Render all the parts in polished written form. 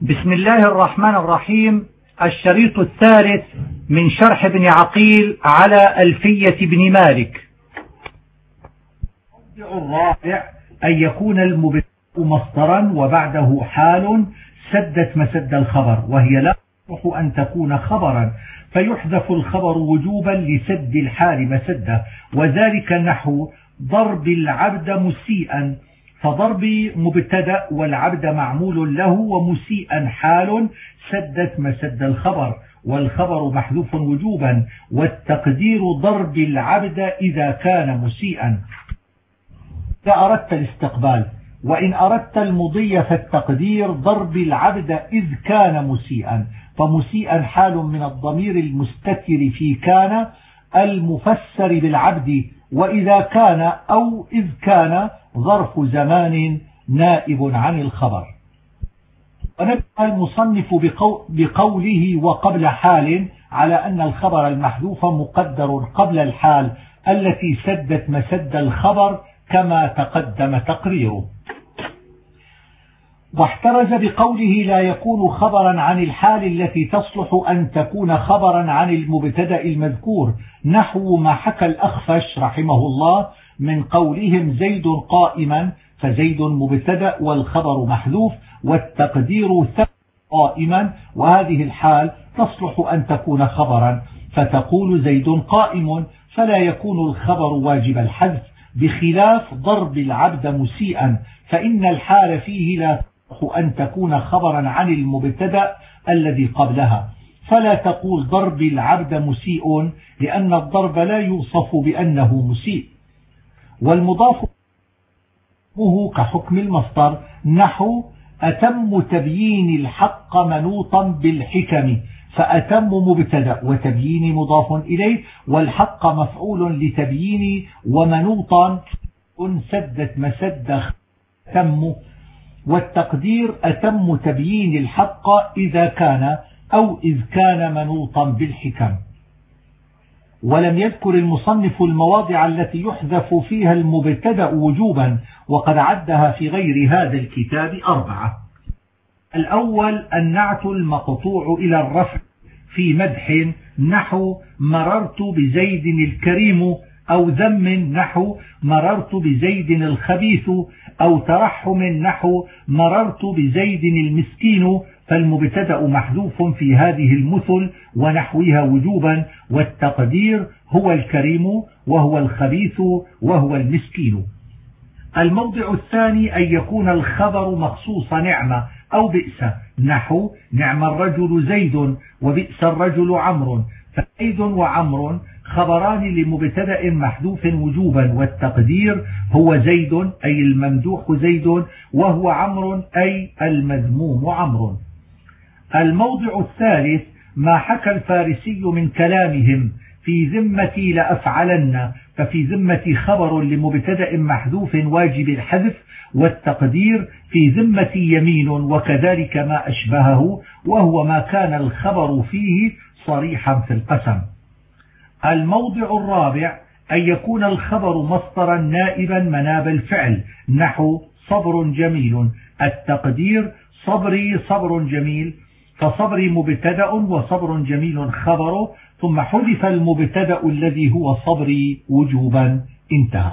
بسم الله الرحمن الرحيم. الشريط الثالث من شرح ابن عقيل على ألفية بن مالك. الرابع أن يكون المبتدأ مصدرا وبعده حال سدت مسد الخبر، وهي لا يصح أن تكون خبرا فيحذف الخبر وجوبا لسد الحال مسده، وذلك نحو ضرب العبد مسيئا، فضرب مبتدأ والعبد معمول له ومسيئا حال سدت مسد الخبر، والخبر محذوف وجوبا، والتقدير ضرب العبد إذا كان مسيئا إذا أردت الاستقبال، وإن أردت المضي فالتقدير ضرب العبد إذ كان مسيئا، فمسيئا حال من الضمير المستتر في كان المفسر بالعبد، وإذا كان أو إذ كان ظرف زمان نائب عن الخبر. ونبه المصنف بقوله وقبل حال على أن الخبر المحذوف مقدر قبل الحال التي سدت مسد الخبر كما تقدم تقريره. واحترز بقوله لا يكون خبرا عن الحال التي تصلح أن تكون خبرا عن المبتدأ المذكور، نحو ما حكى الأخفش رحمه الله من قولهم زيد قائما، فزيد مبتدأ والخبر محذوف والتقدير قائما، وهذه الحال تصلح أن تكون خبرا، فتقول زيد قائم، فلا يكون الخبر واجب الحذف، بخلاف ضرب العبد مسيئا فإن الحال فيه لا تصلح أن تكون خبرا عن المبتدأ الذي قبلها، فلا تقول ضرب العبد مسيء لأن الضرب لا يوصف بأنه مسيء. والمضاف كحكم المصدر، نحو أتم تبيين الحق منوطا بالحكم، فأتم مبتدأ وتبيين مضاف إليه، والحق مفعول لتبيين، ومنوطا سدت مسد تم، والتقدير أتم تبيين الحق إذا كان أو إذ كان منوطا بالحكم. ولم يذكر المصنف المواضع التي يحذف فيها المبتدأ وجوبا، وقد عدها في غير هذا الكتاب 4. الأول النعت المقطوع إلى الرفع في مدح، نحو مررت بزيد الكريم، أو ذم نحو مررت بزيد الخبيث، أو ترحم نحو مررت بزيد المسكين، فالمبتدأ محذوف في هذه المثل ونحوها وجوبا، والتقدير هو الكريم وهو الخبيث وهو المسكين. الموضع الثاني أن يكون الخبر مخصوص نعمة أو بئس، نحو نعم الرجل زيد وبئس الرجل عمرو، فزيد وعمر خبران لمبتدأ محذوف وجوبا، والتقدير هو زيد أي الممدوح زيد، وهو عمرو أي المذموم عمرو. الموضع الثالث ما حكى الفارسي من كلامهم في ذمتي لأفعلن، ففي ذمتي خبر لمبتدأ محذوف واجب الحذف، والتقدير في ذمتي يمين، وكذلك ما أشبهه وهو ما كان الخبر فيه صريحا في القسم. الموضع الرابع أن يكون الخبر مصدرا نائبا مناب الفعل، نحو صبر جميل، التقدير صبري صبر جميل، فصبري مبتدأ وصبر جميل خبره، ثم حذف المبتدأ الذي هو صبري وجوبا، انتهى.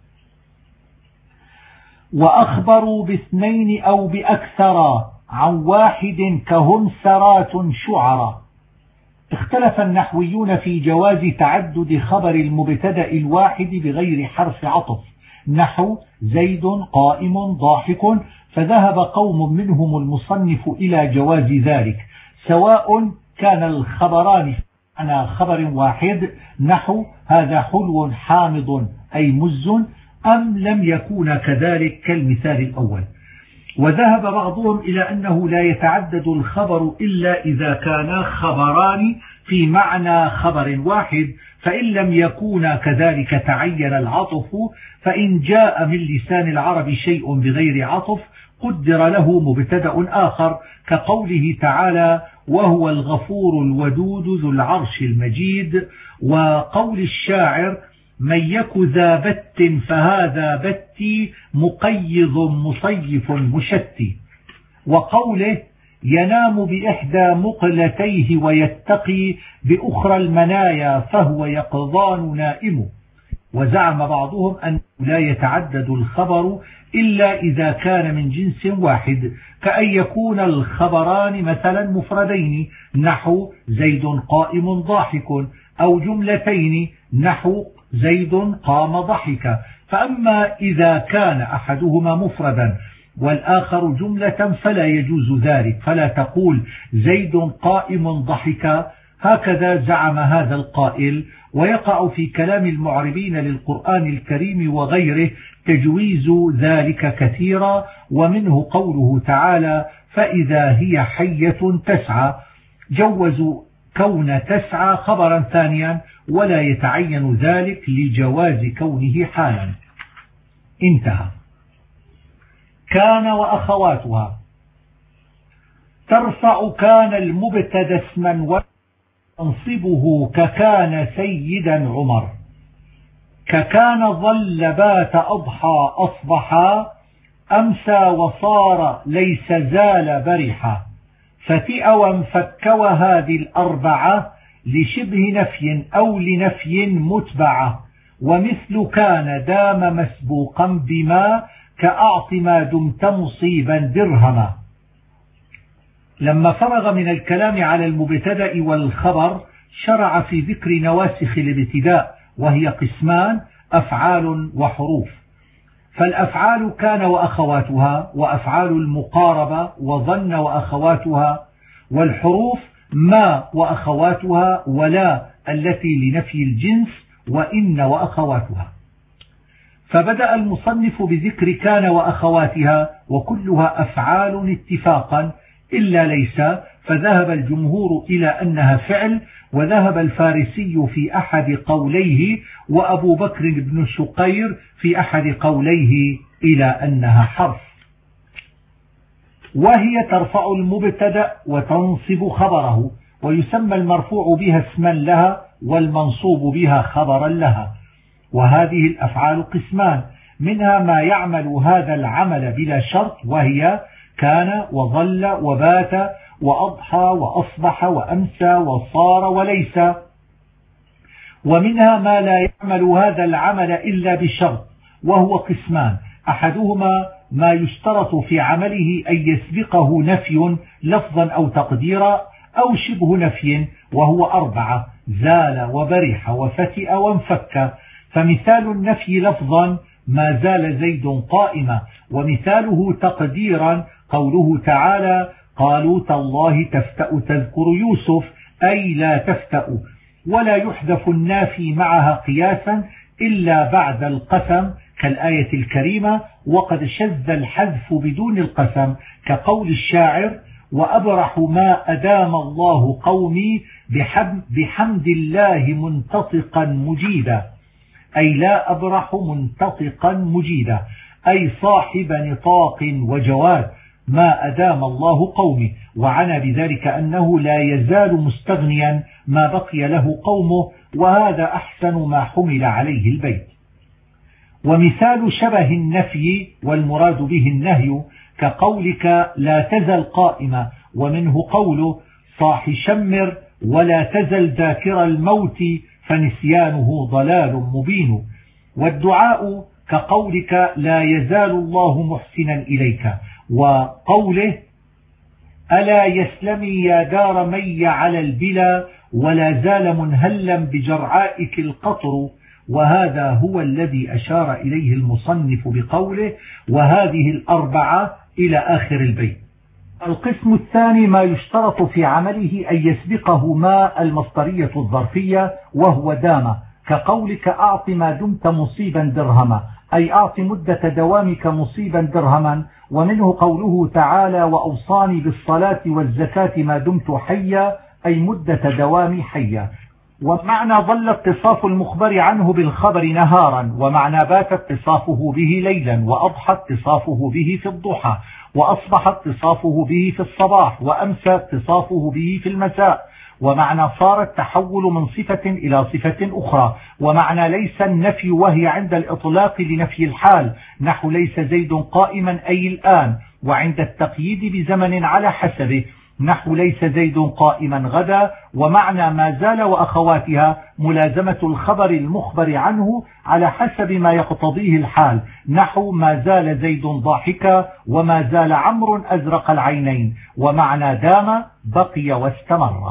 وأخبروا باثنين أو بأكثر عن واحد كهم سرات شعرا. اختلف النحويون في جواز تعدد خبر المبتدأ الواحد بغير حرف عطف، نحو زيد قائم ضاحك، فذهب قوم منهم المصنف إلى جواز ذلك، سواء كان الخبران على خبر واحد، نحو هذا حلو حامض أي مز، أم لم يكون كذلك كالمثال الأول. وذهب بعضهم إلى أنه لا يتعدد الخبر إلا إذا كانا خبران في معنى خبر واحد، فإن لم يكونا كذلك تعين العطف، فإن جاء من لسان العرب شيء بغير عطف قدر له مبتدأ آخر، كقوله تعالى وهو الغفور الودود ذو العرش المجيد، وقول الشاعر من يك ذا بت فهذا بتي مقيض مصيف مشتي، وقوله ينام بإحدى مقلتيه ويتقي بأخرى المنايا فهو يقظان نائم. وزعم بعضهم أن لا يتعدد الخبر إلا إذا كان من جنس واحد، كأن يكون الخبران مثلا مفردين نحو زيد قائم ضاحك، أو جملتين نحو زيد قام ضحك. فأما إذا كان أحدهما مفردا والآخر جملة فلا يجوز ذلك، فلا تقول زيد قائم ضحك. هكذا زعم هذا القائل. ويقع في كلام المعربين للقرآن الكريم وغيره تجويز ذلك كثيرا، ومنه قوله تعالى فإذا هي حية تسعى، جوزوا كون تسعى خبرا ثانيا ولا يتعين ذلك لجواز كونه حالا. انتهى. كان وأخواتها. ترفع كان المبتدا اسما وتنصبه ككان سيدا عمر، ككان ظل بات أضحى أصبحا، أمسى وصار ليس زال برحا، فتئ وانفك وهذه الأربعة لشبه نفي أو لنفي متبعة. ومثل كان دام مسبوقا بما كأعط ما دمت مصيبا درهما. لما فرغ من الكلام على المبتدأ والخبر شرع في ذكر نواسخ الابتداء، وهي قسمان: أفعال وحروف. فالأفعال كان وأخواتها، وأفعال المقاربة وظن وأخواتها، والحروف ما وأخواتها، ولا التي لنفي الجنس، وإن وأخواتها. فبدأ المصنف بذكر كان وأخواتها، وكلها أفعال اتفاقا إلا ليس، فذهب الجمهور إلى أنها فعل، وذهب الفارسي في أحد قوليه، وأبو بكر بن شقير في أحد قوليه إلى أنها حرف. وهي ترفع المبتدأ وتنصب خبره، ويسمى المرفوع بها اسما لها، والمنصوب بها خبرا لها. وهذه الأفعال قسمان: منها ما يعمل هذا العمل بلا شرط، وهي كان وظل وبات وأضحى وأصبح وأمسى وصار وليس. ومنها ما لا يعمل هذا العمل إلا بشرط، وهو قسمان: أحدهما ما يشترط في عمله أن يسبقه نفي لفظا أو تقديرا، أو شبه نفي، وهو أربعة: زال وبرح وفتئ وانفك. فمثال النفي لفظا: ما زال زيد قائما. ومثاله تقديرا قوله تعالى: قالوا تالله تفتأ تذكر يوسف، أي لا تفتأ. ولا يحذف النافي معها قياسا إلا بعد القسم كالآية الكريمة، وقد شذ الحذف بدون القسم كقول الشاعر: وأبرح ما أدام الله قومي بحمد الله منتطقا مجيدا، أي لا أبرح منتطقا مجيدا، أي صاحب نطاق وجواد ما أدام الله قومي. وعنى بذلك أنه لا يزال مستغنيا ما بقي له قومه، وهذا أحسن ما حمل عليه البيت. ومثال شبه النفي والمراد به النهي كقولك لا تزل قائمة، ومنه قوله صاح شمر ولا تزل ذاكر الموت فنسيانه ضلال مبين. والدعاء كقولك لا يزال الله محسنا إليك، وقوله ألا يسلمي يا دار مي على البلا ولا زال منهلا بجرعائك القطر. وهذا هو الذي أشار إليه المصنف بقوله وهذه الأربعة إلى آخر البيت. القسم الثاني ما يشترط في عمله أن يسبقه ما المصدرية الظرفية، وهو دام، كقولك أعط ما دمت مصيبا درهما، أي أعط مدة دوامك مصيبا درهما. ومنه قوله تعالى وأوصاني بالصلاة والزكاة ما دمت حيا، أي مدة دوامي حيا. ومعنى ظل اتصاف المخبر عنه بالخبر نهارا، ومعنى بات اتصافه به ليلا، وأضحى اتصافه به في الضحى، وأصبح اتصافه به في الصباح، وأمسى اتصافه به في المساء. ومعنى صار التحول من صفة إلى صفة أخرى. ومعنى ليس النفي وهي عند الإطلاق لنفي الحال، نحو ليس زيد قائما أي الآن، وعند التقييد بزمن على حسبه، نحو ليس زيد قائما غدا، ومعنى ما زال وأخواتها ملازمة الخبر المخبر عنه على حسب ما يقتضيه الحال، نحو ما زال زيد ضاحكا وما زال عمرو أزرق العينين، ومعنى دام بقي واستمر.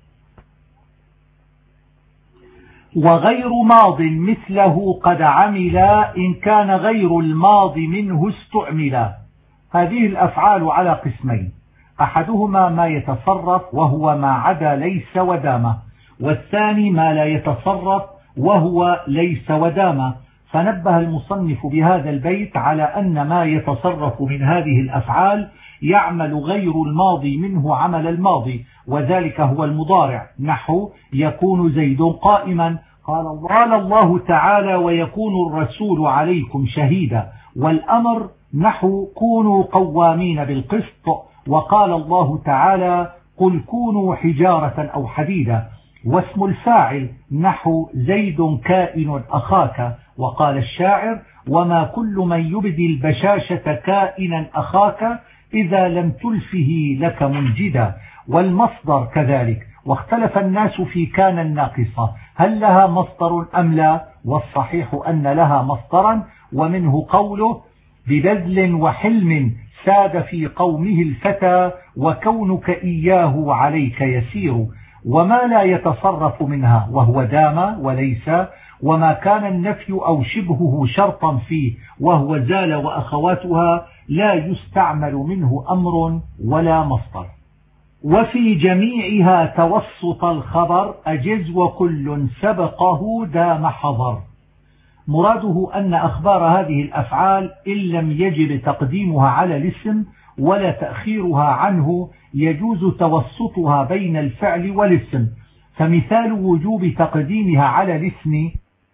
وغير ماض مثله قد عمل إن كان غير الماضي منه استعملا. هذه الأفعال على قسمين: أحدهما ما يتصرف وهو ما عدا ليس ودام، والثاني ما لا يتصرف وهو ليس ودام. فنبه المصنف بهذا البيت على أن ما يتصرف من هذه الأفعال يعمل غير الماضي منه عمل الماضي، وذلك هو المضارع، نحو يكون زيد قائما. قال الله تعالى: ويكون الرسول عليكم شهيدا. والأمر نحو كونوا قوامين بالقسط. وقال الله تعالى: قل كونوا حجارة أو حديدا. واسم الفاعل نحو زيد كائن أخاك. وقال الشاعر: وما كل من يبدي البشاشة كائنا أخاك إذا لم تلفه لك منجدا. والمصدر كذلك. واختلف الناس في كان الناقصة هل لها مصدر أم لا، والصحيح أن لها مصدرا، ومنه قوله: ببذل وحلم ساد في قومه الفتى وكونك إياه عليك يسير. وما لا يتصرف منها وهو دام وليس، وما كان النفي أو شبهه شرطا فيه وهو زال وأخواتها لا يستعمل منه أمر ولا مصدر. وفي جميعها توسط الخبر أجز وكل سبقه دام حضر. مراده أن أخبار هذه الأفعال إن لم يجب تقديمها على الاسم ولا تأخيرها عنه يجوز توسطها بين الفعل والاسم. فمثال وجوب تقديمها على الاسم: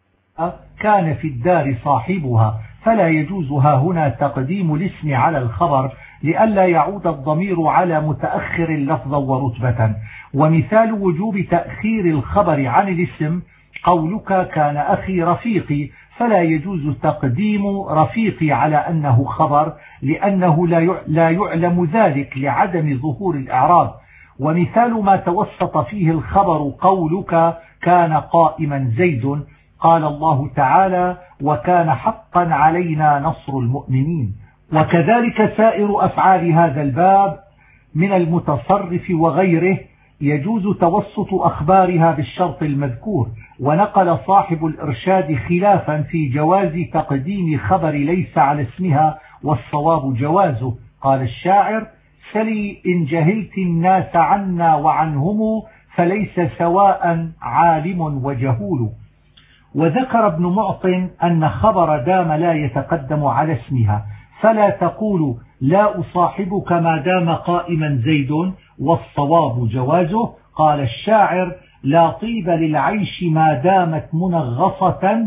كان في الدار صاحبها، فلا يجوزها هنا تقديم الاسم على الخبر لئلا يعود الضمير على متأخر لفظا ورتبة. ومثال وجوب تأخير الخبر عن الاسم: قولك كان أخي رفيقي، فلا يجوز تقديم رفيقي على أنه خبر لأنه لا يعلم ذلك لعدم ظهور الإعراب. ومثال ما توسط فيه الخبر: قولك كان قائما زيد، قال الله تعالى: وكان حقا علينا نصر المؤمنين. وكذلك سائر أفعال هذا الباب من المتصرف وغيره يجوز توسط أخبارها بالشرط المذكور. ونقل صاحب الإرشاد خلافا في جواز تقديم خبر ليس على اسمها، والصواب جوازه. قال الشاعر: سلي إن جهلت الناس عنا وعنهم فليس سواء عالم وجهول. وذكر ابن معطٍ أن خبر دام لا يتقدم على اسمها، فلا تقول لا أصاحبك ما دام قائما زيد، والصواب جوازه. قال الشاعر: لا طيب للعيش ما دامت منغصة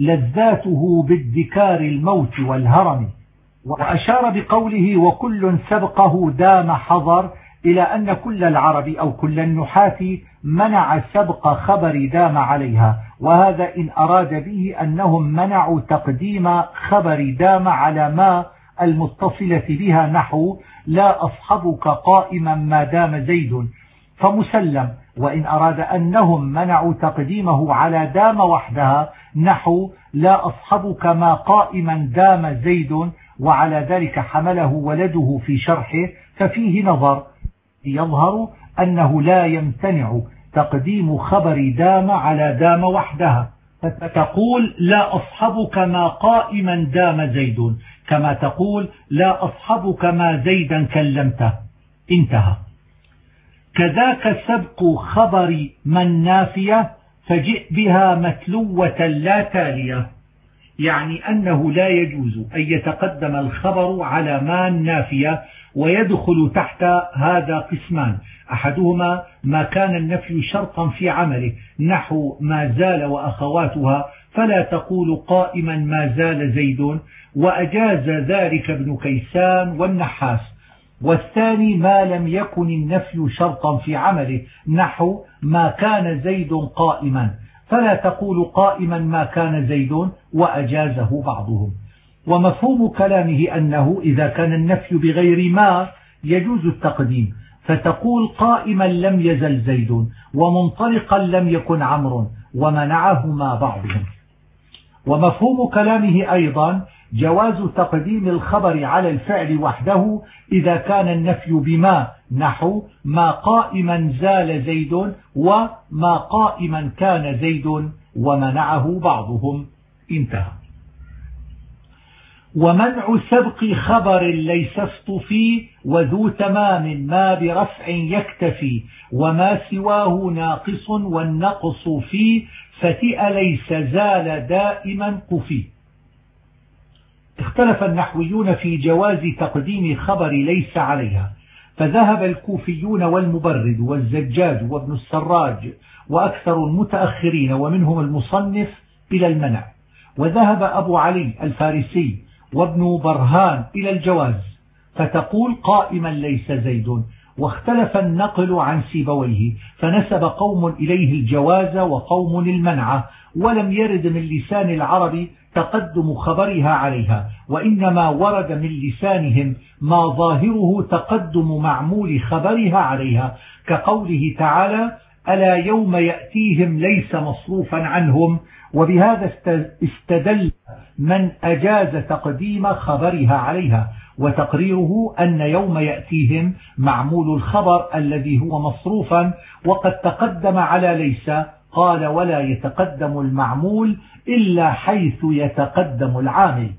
لذاته بالذكار الموت والهرم. وأشار بقوله وكل سبقه دام حضر إلى أن كل العرب أو كل النحاة منع سبق خبر دام عليها، وهذا إن أراد به أنهم منعوا تقديم خبر دام على ما المتصلة بها، نحو لا أصحبك قائما ما دام زيد، فمسلم. وإن أراد أنهم منعوا تقديمه على دام وحدها، نحو لا أصحبك ما قائما دام زيد، وعلى ذلك حمله ولده في شرحه، ففيه نظر. يظهر أنه لا يمتنع تقديم خبر دام على دام وحدها، فتقول لا أصحبك ما قائما دام زيد، كما تقول لا أصحبك ما زيدا كلمته. انتهى. كذاك سبق خبر من نافية فجئ بها متلوة لا تالية، يعني أنه لا يجوز أن يتقدم الخبر على ما نافية، ويدخل تحت هذا قسمان: أحدهما ما كان النفي شرطا في عمله، نحو ما زال وأخواتها، فلا تقول قائما ما زال زيد، وأجاز ذلك ابن كيسان والنحاس. والثاني ما لم يكن النفي شرطا في عمله، نحو ما كان زيد قائما، فلا تقول قائما ما كان زيد، وأجازه بعضهم. ومفهوم كلامه أنه إذا كان النفي بغير ما يجوز التقديم، فتقول قائما لم يزل زيد، ومنطلقا لم يكن عمرو، ومنعهما بعضهم. ومفهوم كلامه أيضا جواز تقديم الخبر على الفعل وحده إذا كان النفي بما، نحو ما قائما زال زيد، وما قائما كان زيد، ومنعه بعضهم. انتهى. ومنع سبق خبر ليس اصطفي، وذو تمام ما برفع يكتفي، وما سواه ناقص والنقص فيه، فتئ ليس زال دائما قفي. اختلف النحويون في جواز تقديم خبر ليس عليها، فذهب الكوفيون والمبرد والزجاج وابن السراج وأكثر المتأخرين ومنهم المصنف إلى المنع، وذهب أبو علي الفارسي وابن برهان إلى الجواز، فتقول قائما ليس زيد. واختلف النقل عن سيبويه، فنسب قوم إليه الجواز وقوم المنع، ولم يرد من لسان العرب تقدم خبرها عليها، وإنما ورد من لسانهم ما ظاهره تقدم معمول خبرها عليها، كقوله تعالى: ألا يوم يأتيهم ليس مصروفا عنهم. وبهذا استدل من أجاز تقديم خبرها عليها، وتقريره أن يوم يأتيهم معمول الخبر الذي هو مصروفا، وقد تقدم على ليس. قال: ولا يتقدم المعمول إلا حيث يتقدم العامل.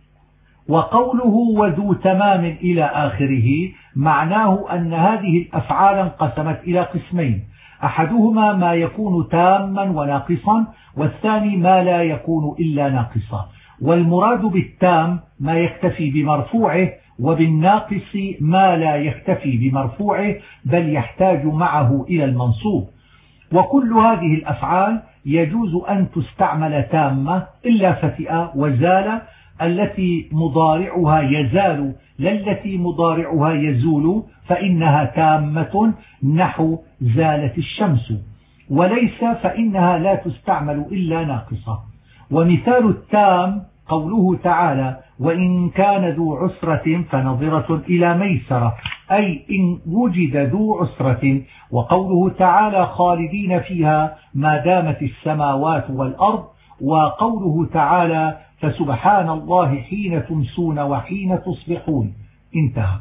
وقوله وذو تمام إلى آخره معناه أن هذه الأفعال انقسمت إلى قسمين: أحدهما ما يكون تاما وناقصا، والثاني ما لا يكون إلا ناقصا. والمراد بالتام ما يكتفي بمرفوعه، وبالناقص ما لا يكتفي بمرفوعه بل يحتاج معه إلى المنصوب. وكل هذه الأفعال يجوز أن تستعمل تامة إلا فتئة وزال، التي مضارعها يزال لا التي مضارعها يزول، فإنها تامة، نحو زالت الشمس. وليس فإنها لا تستعمل إلا ناقصة. ومثال التام قوله تعالى: وإن كان ذو عسرة فنظرة إلى ميسرة، أي إن وجد ذو عسرة. وقوله تعالى: خالدين فيها ما دامت السماوات والأرض. وقوله تعالى: فسبحان الله حين تمسون وحين تصبحون. انتهى.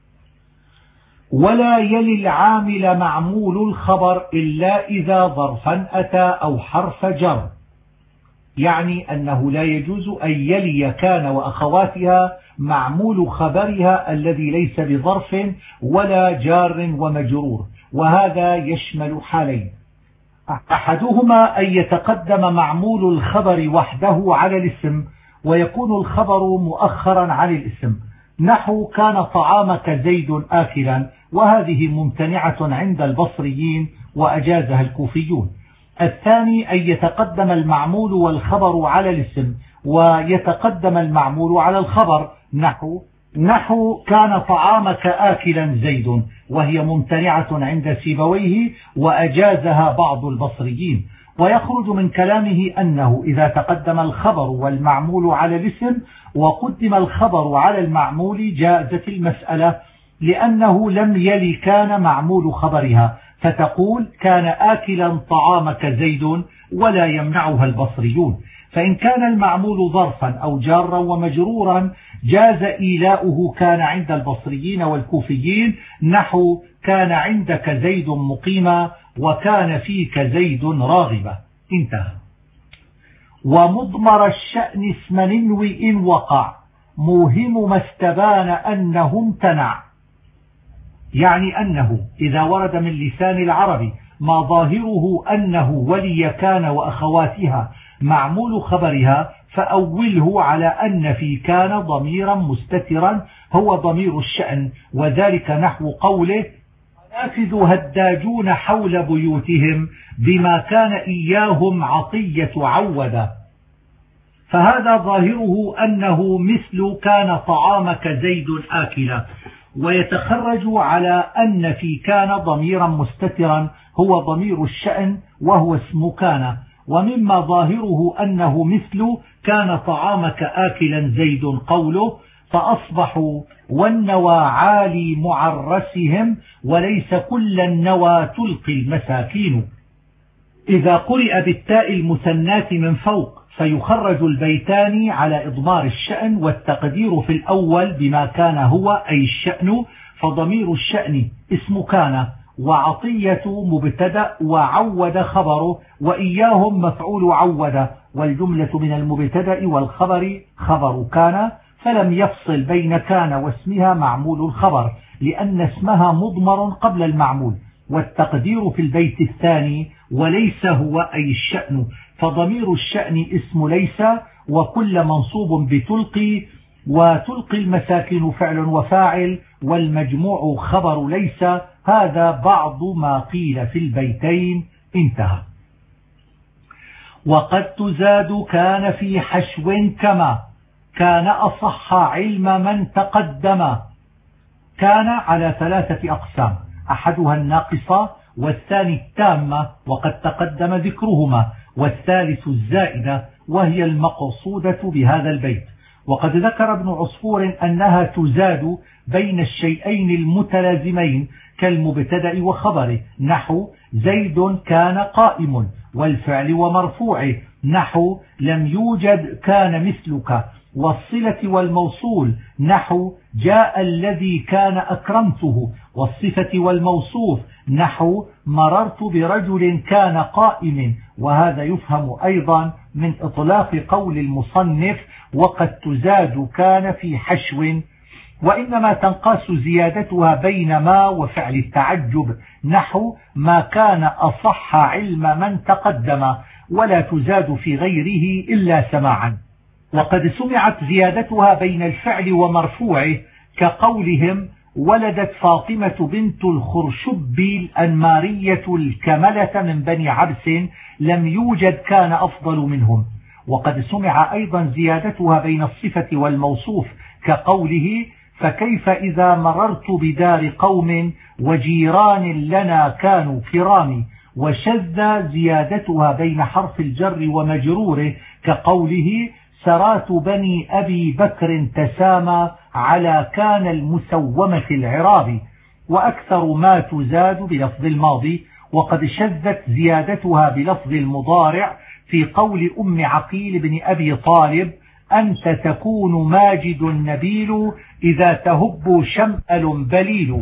ولا يلي العامل معمول الخبر إلا إذا ظرفا أتى أو حرف جر، يعني أنه لا يجوز أن يلي كان وأخواتها معمول خبرها الذي ليس بظرف ولا جار ومجرور، وهذا يشمل حالين: أحدهما أن يتقدم معمول الخبر وحده على الاسم، ويكون الخبر مؤخرا عن الاسم، نحو كان طعامك زيد آكلا، وهذه ممتنعة عند البصريين وأجازها الكوفيون. الثاني أن يتقدم المعمول والخبر على الاسم، ويتقدم المعمول على الخبر، نحو كان طعامك آكلا زيد، وهي ممتنعة عند سيبويه وأجازها بعض البصريين. ويخرج من كلامه أنه إذا تقدم الخبر والمعمول على الاسم وقدم الخبر على المعمول جازت المسألة، لأنه لم يلي كان معمول خبرها، فتقول كان آكلا طعامك زيد، ولا يمنعها البصريون. فإن كان المعمول ظرفا أو جارا ومجرورا جاز إيلاؤه كان عند البصريين والكوفيين، نحو كان عندك زيد مقيما، وكان فيك زيد راغبا. انتهى. ومضمر الشأن اسم ننوي إن وقع، موهم ما استبان أنه امتنع، يعني أنه إذا ورد من لسان العرب ما ظاهره أنه ولي كان وأخواتها معمول خبرها، فأوله على أن في كان ضميرا مستترا هو ضمير الشأن، وذلك نحو قوله: نافذ هداجون حول بيوتهم بما كان إياهم عطية عودا. فهذا ظاهره أنه مثل كان طعامك زيد آكلا، ويتخرج على أن في كان ضميرا مستترا هو ضمير الشأن وهو اسم كان. ومما ظاهره أنه مثل كان طعامك آكلا زيد قوله فأصبحوا والنوى عالي معرسهم وليس كل النوى تلقي المساكين. إذا قرئ بالتاء المثنات من فوق فيخرج البيتان على إضمار الشأن، والتقدير في الأول بما كان هو أي الشأن، فضمير الشأن اسم كان، وعطية مبتدأ، وعود خبره، وإياهم مفعول عود، والجملة من المبتدأ والخبر خبر كان، فلم يفصل بين كان واسمها معمول الخبر لأن اسمها مضمر قبل المعمول. والتقدير في البيت الثاني وليس هو أي الشأن، فضمير الشأن اسم ليس، وكل منصوب بتلقي، وتلقي المساكن فعل وفاعل، والمجموع خبر ليس. هذا بعض ما قيل في البيتين. انتهى. وقد تزاد كان في حشو كما كان أصح علم من تقدم. كان على 3 أقسام، أحدها الناقصة، والثاني التامة وقد تقدم ذكرهما، والثالث الزائدة وهي المقصودة بهذا البيت. وقد ذكر ابن عصفور أنها تزاد بين الشيئين المتلازمين كالمبتدأ وخبره، نحو زيد كان قائم، والفعل ومرفوعه، نحو لم يوجد كان مثلك، والصلة والموصول، نحو جاء الذي كان أكرمته، والصفة والموصوف، نحو مررت برجل كان قائم. وهذا يفهم أيضا من إطلاق قول المصنف وقد تزاد كان في حشو، وإنما تنقاس زيادتها بين ما وفعل التعجب، نحو ما كان أصح علم من تقدم، ولا تزاد في غيره إلا سماعا. وقد سمعت زيادتها بين الفعل ومرفوعه كقولهم ولدت فاطمة بنت الخرشب الأنمارية الكملة من بني عبس لم يوجد كان أفضل منهم. وقد سمع أيضا زيادتها بين الصفة والموصوف كقوله فكيف إذا مررت بدار قوم وجيران لنا كانوا كرام. وشذ زيادتها بين حرف الجر ومجروره كقوله سرات بني أبي بكر تسامى على كان المسومة العراب. وأكثر ما تزاد بلفظ الماضي. وقد شذت زيادتها بلفظ المضارع في قول أم عقيل بن أبي طالب أنت تكون ماجد نبيل إذا تهب شمأل بليل.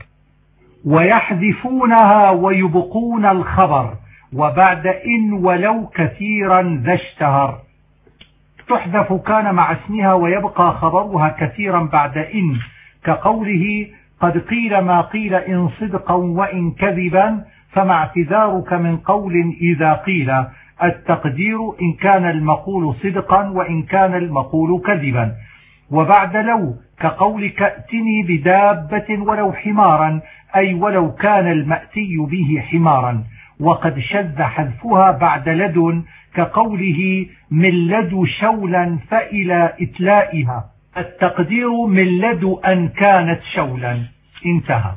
ويحذفونها ويبقون الخبر وبعد إن ولو كثيرا ذا اشتهر. تحذف كان مع اسمها ويبقى خبرها كثيرا بعد إن كقوله قد قيل ما قيل إن صدقا وإن كذبا فما اعتذارك من قول إذا قيل. التقدير إن كان المقول صدقا وإن كان المقول كذبا. وبعد لو كقولك ائتني بدابة ولو حمارا أي ولو كان المأتي به حمارا. وقد شذ حذفها بعد لد كقوله من لد شولا فإلى إتلائها. التقدير من لد أن كانت شولا. انتهى.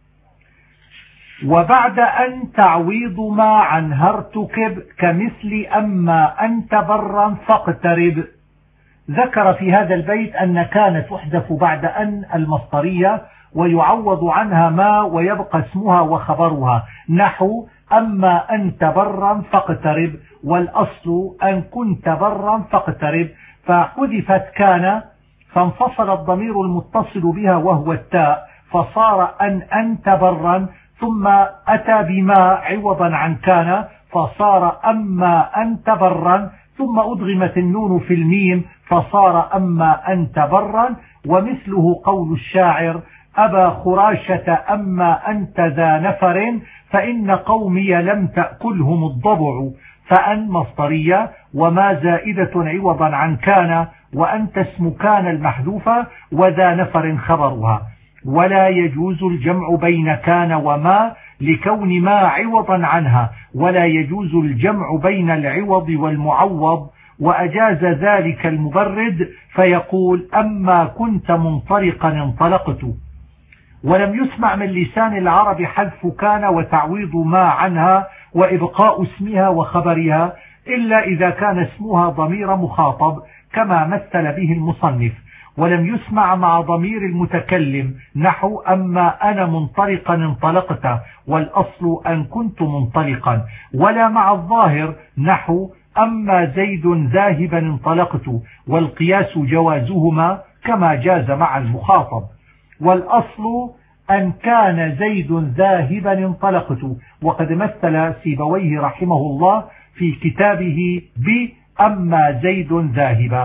وبعد أن تعويض ما عنها ارتكب كمثل أما أنت برا فاقترب. ذكر في هذا البيت أن كان تحذف بعد أن المصدرية ويعوض عنها ما ويبقى اسمها وخبرها، نحو أما أنت برا فاقترب، والأصل أن كنت برا فاقترب، فحذفت كان فانفصل الضمير المتصل بها وهو التاء فصار أن أنت برا، ثم أتى بما عوضا عن كان فصار أما أنت برا، ثم أدغمت النون في الميم فصار أما أنت برا. ومثله قول الشاعر أبا خراشة أما أنت ذا نفر فإن قومي لم تأكلهم الضبع. فأن مصدرية وما زائدة عوضا عن كان، وأنت اسم كان المحذوفة وذا نفر خبرها. ولا يجوز الجمع بين كان وما لكون ما عوضا عنها، ولا يجوز الجمع بين العوض والمعوض. وأجاز ذلك المبرد فيقول أما كنت منطلقا انطلقت. ولم يسمع من لسان العرب حذف كان وتعويض ما عنها وإبقاء اسمها وخبرها إلا إذا كان اسمها ضمير مخاطب كما مثل به المصنف، ولم يسمع مع ضمير المتكلم نحو أما أنا منطلقا انطلقت والأصل أن كنت منطلقا، ولا مع الظاهر نحو أما زيد ذاهبا انطلقت، والقياس جوازهما كما جاز مع المخاطب. والأصل أن كان زيد ذاهبا انطلقت، وقد مثل سيبويه رحمه الله في كتابه بأما زيد ذاهبا.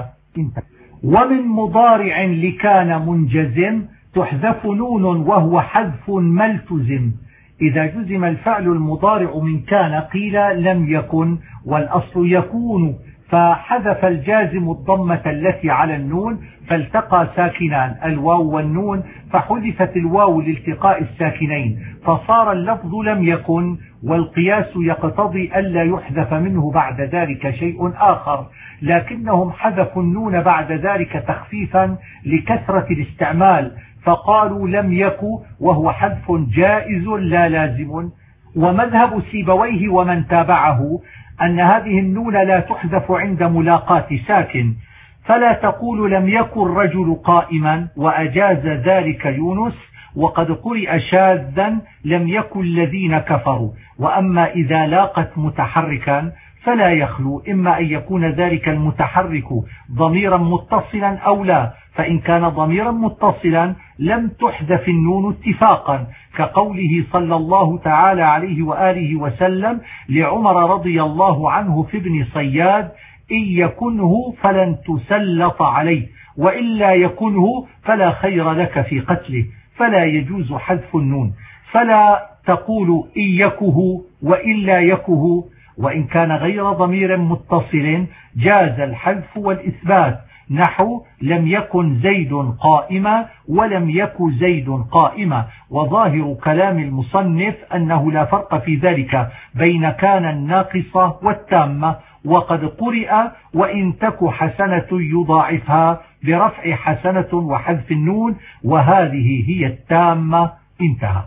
ومن مضارع لكان منجزم تحذف نون وهو حذف ملتزم. إذا جزم الفعل المضارع من كان قيل لم يكن، والأصل يكون، فحذف الجازم الضمة التي على النون فالتقى ساكنان الواو والنون، فحذفت الواو لالتقاء الساكنين فصار اللفظ لم يكن، والقياس يقتضي ألا يحذف منه بعد ذلك شيء آخر، لكنهم حذفوا النون بعد ذلك تخفيفا لكثرة الاستعمال فقالوا لم يكن، وهو حذف جائز لا لازم. ومذهب سيبويه ومن تابعه أن هذه النون لا تحذف عند ملاقاة ساكن، فلا تقول لم يكن الرجل قائما، وأجاز ذلك يونس، وقد قرئ شاذا لم يكن الذين كفروا. وأما إذا لاقت متحركا فلا يخلو إما أن يكون ذلك المتحرك ضميرا متصلا أو لا، فإن كان ضميرا متصلا لم تحذف النون اتفاقا، كقوله صلى الله تعالى عليه وآله وسلم لعمر رضي الله عنه في ابن صياد إن يكنه فلن تسلط عليه، وإلا يكنه فلا خير لك في قتله، فلا يجوز حذف النون، فلا تقول إن يكه وإلا يكه. وإن كان غير ضمير متصل جاز الحذف والإثبات، نحو لم يكن زيد قائما ولم يكن زيد قائما. وظاهر كلام المصنف أنه لا فرق في ذلك بين كان الناقصة والتامة، وقد قرئ وإن تك حسنة يضاعفها برفع حسنة وحذف النون، وهذه هي التامة. انتهى.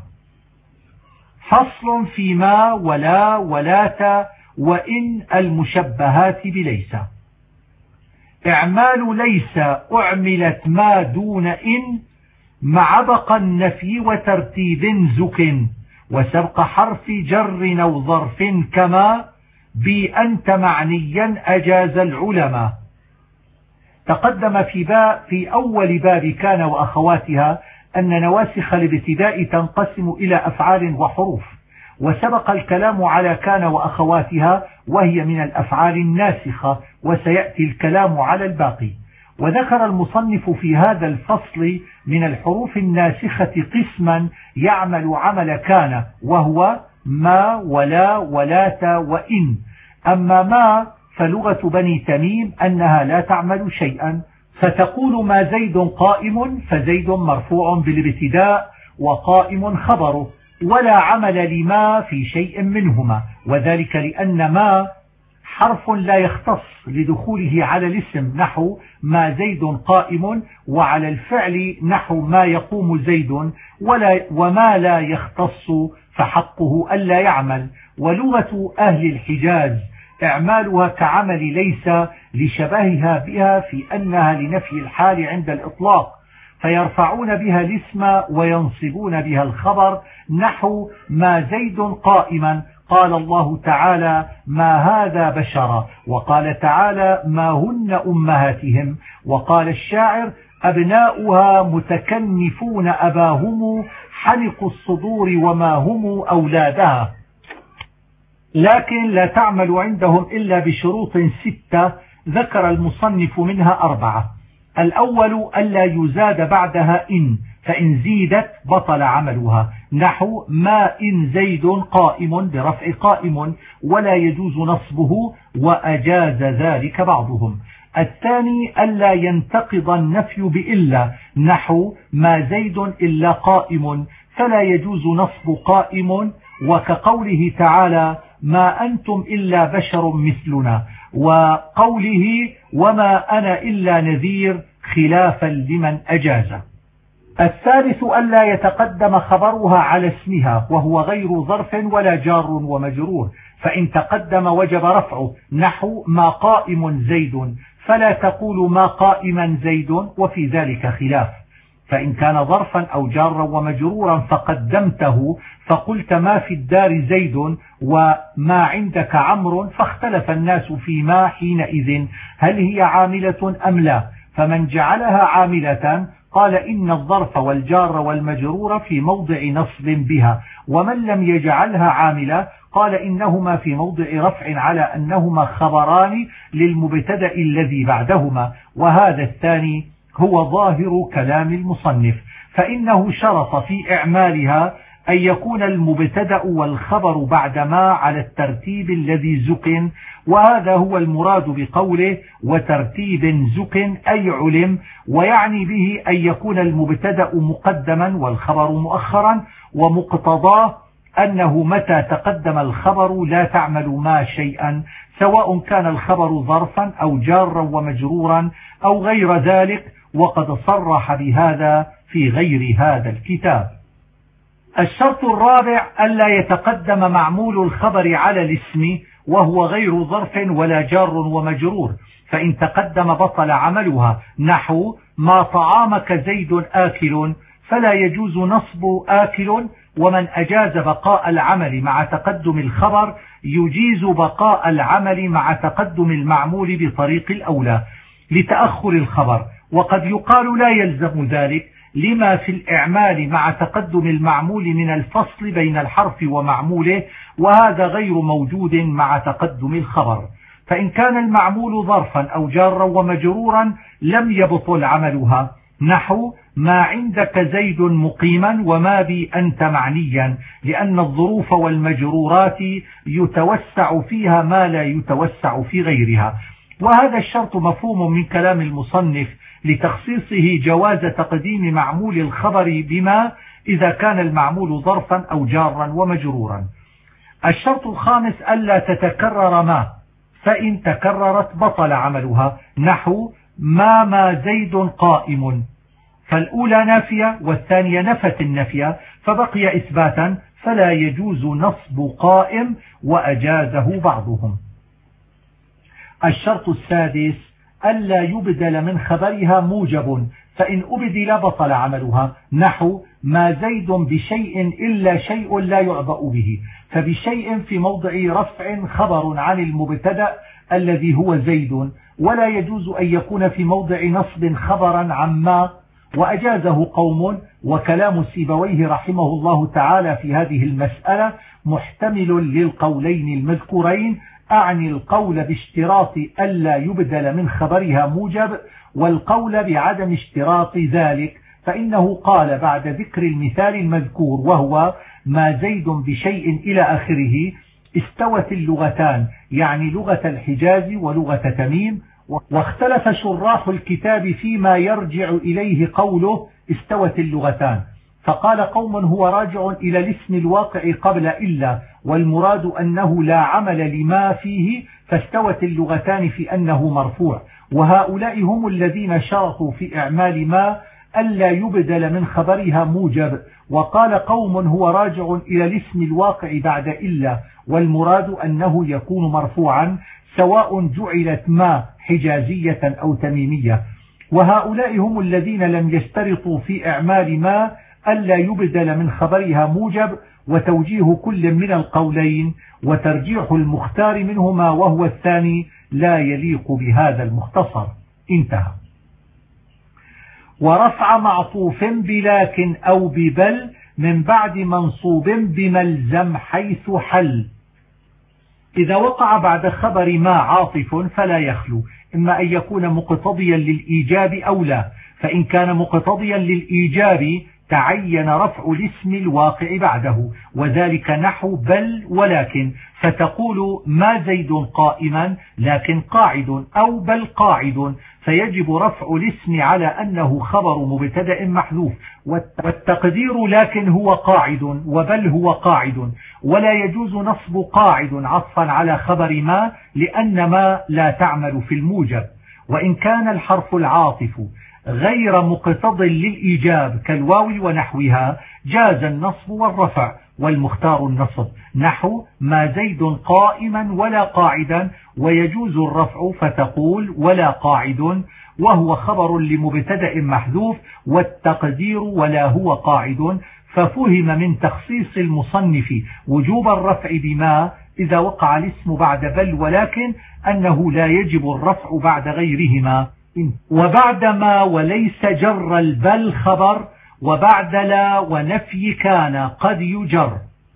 فصل فيما ولا ولات وإن المشبهات بليس. إعمال ليس أعملت ما دون إن مع بقى النفي وترتيب زك، وسبق حرف جر أو ظرف كما بأنت معنيا أجاز العلماء. تقدم في أول باب كان وأخواتها أن نواسخ الابتداء تنقسم إلى أفعال وحروف، وسبق الكلام على كان وأخواتها وهي من الأفعال الناسخة، وسيأتي الكلام على الباقي. وذكر المصنف في هذا الفصل من الحروف الناسخة قسما يعمل عمل كان، وهو ما ولا ولات وإن. أما ما فلغة بني تميم أنها لا تعمل شيئا، فتقول ما زيد قائم، فزيد مرفوع بالابتداء وقائم خبره، ولا عمل لما في شيء منهما، وذلك لأن ما حرف لا يختص لدخوله على الاسم نحو ما زيد قائم، وعلى الفعل نحو ما يقوم زيد، وما لا يختص فحقه ألا يعمل. ولغة أهل الحجاز إعمالها كعمل ليس لشبهها بها في أنها لنفي الحال عند الإطلاق، فيرفعون بها الاسم وينصبون بها الخبر نحو ما زيد قائما. قال الله تعالى ما هذا بشرا، وقال تعالى ما هن أمهاتهم، وقال الشاعر أبناؤها متكنفون أباهم حنق الصدور وما هم أولادها. لكن لا تعمل عندهم إلا بشروط 6 ذكر المصنف منها 4. الأول ألا يزاد بعدها إن، فإن زيدت بطل عملها، نحو ما إن زيد قائم برفع قائم، ولا يجوز نصبه، وأجاز ذلك بعضهم. الثاني ألا ينتقض النفي بإلا، نحو ما زيد إلا قائم، فلا يجوز نصب قائم، وكقوله تعالى ما أنتم إلا بشر مثلنا، وقوله وما أنا إلا نذير خلافا لمن أجازه. الثالث ألا يتقدم خبرها على اسمها، وهو غير ظرف ولا جار ومجرور، فإن تقدم وجب رفعه، نحو ما قائم زيد، فلا تقول ما قائما زيد، وفي ذلك خلاف. فإن كان ظرفا أو جارا ومجرورا فقدمته فقلت ما في الدار زيد وما عندك عمرو، فاختلف الناس فيما حينئذ هل هي عاملة أم لا، فمن جعلها عاملة قال إن الظرف والجار والمجرور في موضع نصب بها، ومن لم يجعلها عاملة قال إنهما في موضع رفع على أنهما خبران للمبتدأ الذي بعدهما، وهذا الثاني هو ظاهر كلام المصنف، فإنه شرط في إعمالها أن يكون المبتدأ والخبر بعدما على الترتيب الذي زق، وهذا هو المراد بقوله وترتيب زق أي علم، ويعني به أن يكون المبتدأ مقدما والخبر مؤخرا، ومقتضاه أنه متى تقدم الخبر لا تعمل ما شيئا، سواء كان الخبر ظرفا أو جارا ومجرورا أو غير ذلك، وقد صرح بهذا في غير هذا الكتاب. الشرط الرابع ألا يتقدم معمول الخبر على الاسم وهو غير ظرف ولا جار ومجرور، فإن تقدم بطل عملها، نحو ما طعامك زيد آكل، فلا يجوز نصب آكل، ومن أجاز بقاء العمل مع تقدم الخبر يجيز بقاء العمل مع تقدم المعمول بطريق الأولى لتأخر الخبر، وقد يقال لا يلزم ذلك لما في الإعمال مع تقدم المعمول من الفصل بين الحرف ومعموله، وهذا غير موجود مع تقدم الخبر. فإن كان المعمول ظرفا أو جارا ومجرورا لم يبطل عملها، نحو ما عندك زيد مقيما وما بي أنت معنيا، لأن الظروف والمجرورات يتوسع فيها ما لا يتوسع في غيرها. وهذا الشرط مفهوم من كلام المصنف لتخصيصه جواز تقديم معمول الخبر بما إذا كان المعمول ظرفا أو جارا ومجرورا. الشرط الخامس ألا تتكرر ما، فإن تكررت بطل عملها، نحو ما زيد قائم، فالأولى نافية والثانية نفت النفي فبقي إثباتا، فلا يجوز نصب قائم وأجازه بعضهم. الشرط السادس ألا يبدل من خبرها موجب، فإن أبدل بطل عملها، نحو ما زيد بشيء إلا شيء لا يعبأ به، فبشيء في موضع رفع خبر عن المبتدأ الذي هو زيد، ولا يجوز أن يكون في موضع نصب خبرا عما، وأجازه قوم. وكلام سيبويه رحمه الله تعالى في هذه المسألة محتمل للقولين المذكورين، أعني القول باشتراط ألا يبدل من خبرها موجب، والقول بعدم اشتراط ذلك، فإنه قال بعد ذكر المثال المذكور وهو ما زيد بشيء إلى آخره استوت اللغتان، يعني لغة الحجاز ولغة تميم. واختلف شراح الكتاب فيما يرجع إليه قوله استوت اللغتان، فقال قوم هو راجع إلى الاسم الواقع قبل إلا، والمراد أنه لا عمل لما فيه، فاستوت اللغتان في أنه مرفوع، وهؤلاء هم الذين شرطوا في إعمال ما ألا يبدل من خبرها موجب. وقال قوم هو راجع إلى الاسم الواقع بعد إلا، والمراد أنه يكون مرفوعا سواء جعلت ما حجازية أو تميمية، وهؤلاء هم الذين لم يشترطوا في إعمال ما ألا يبدل من خبرها موجب. وتوجيه كل من القولين وترجيح المختار منهما وهو الثاني لا يليق بهذا المختصر. انتهى. ورفع معطوف بلكن أو ببل من بعد منصوب بملزم حيث حل. إذا وقع بعد خبر ما عاطف فلا يخلو، إما أن يكون مقتضيا للإيجاب أو لا، فإن كان مقتضيا للإيجاب تعين رفع الاسم الواقع بعده، وذلك نحو بل ولكن، فتقول ما زيد قائما لكن قاعد، أو بل قاعد، فيجب رفع الاسم على أنه خبر مبتدأ محذوف، والتقدير لكن هو قاعد وبل هو قاعد، ولا يجوز نصب قاعد عطفا على خبر ما، لأن ما لا تعمل في الموجب. وإن كان الحرف العاطف غير مقتض للإيجاب كالواو ونحوها جاز النصب والرفع، والمختار النصب، نحو ما زيد قائما ولا قاعدا، ويجوز الرفع فتقول ولا قاعد، وهو خبر لمبتدأ محذوف، والتقدير ولا هو قاعد. ففهم من تخصيص المصنف وجوب الرفع بما إذا وقع الاسم بعد بل، ولكن أنه لا يجب الرفع بعد غيرهما. وبعد ما وليس جر البل خبر، وبعد لا ونفي كان قد يجر.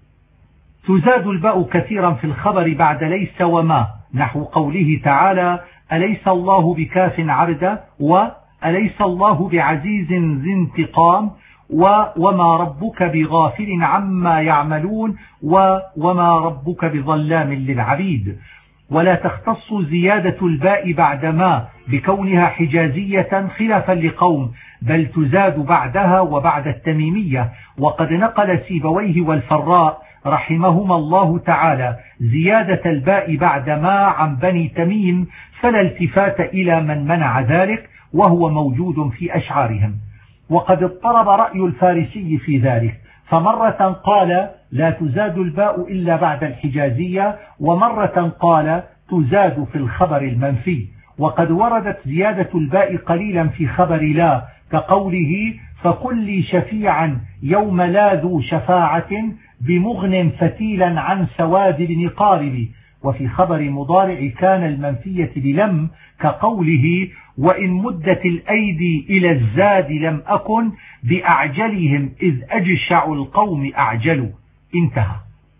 تزاد الباء كثيرا في الخبر بعد ليس وما، نحو قوله تعالى أليس الله بكاف عبدا، وأليس الله بعزيز ذي انتقام، وما ربك بغافل عما يعملون، وما ربك بظلام للعبيد. ولا تختص زيادة الباء بعد ما بكونها حجازية خلافا لقوم، بل تزاد بعدها وبعد التميمية. وقد نقل سيبويه والفراء رحمهما الله تعالى زيادة الباء بعد ما عن بني تميم، فلا التفات إلى من منع ذلك، وهو موجود في أشعارهم. وقد اضطرب رأي الفارسي في ذلك، فمرة قال لا تزاد الباء إلا بعد الحجازية، ومرة قال تزاد في الخبر المنفي. وقد وردت زيادة الباء قليلا في خبر لا، كقوله فكن لي شفيعا يوم لا ذو شفاعة بمغن فتيلا عن سواد بن قارب. وفي خبر مضارع كان المنفية بلم، كقوله وإن مدت الأيدي إلى الزاد لم أكن بأعجلهم إذ أجشع القوم أعجلوا. انتهى.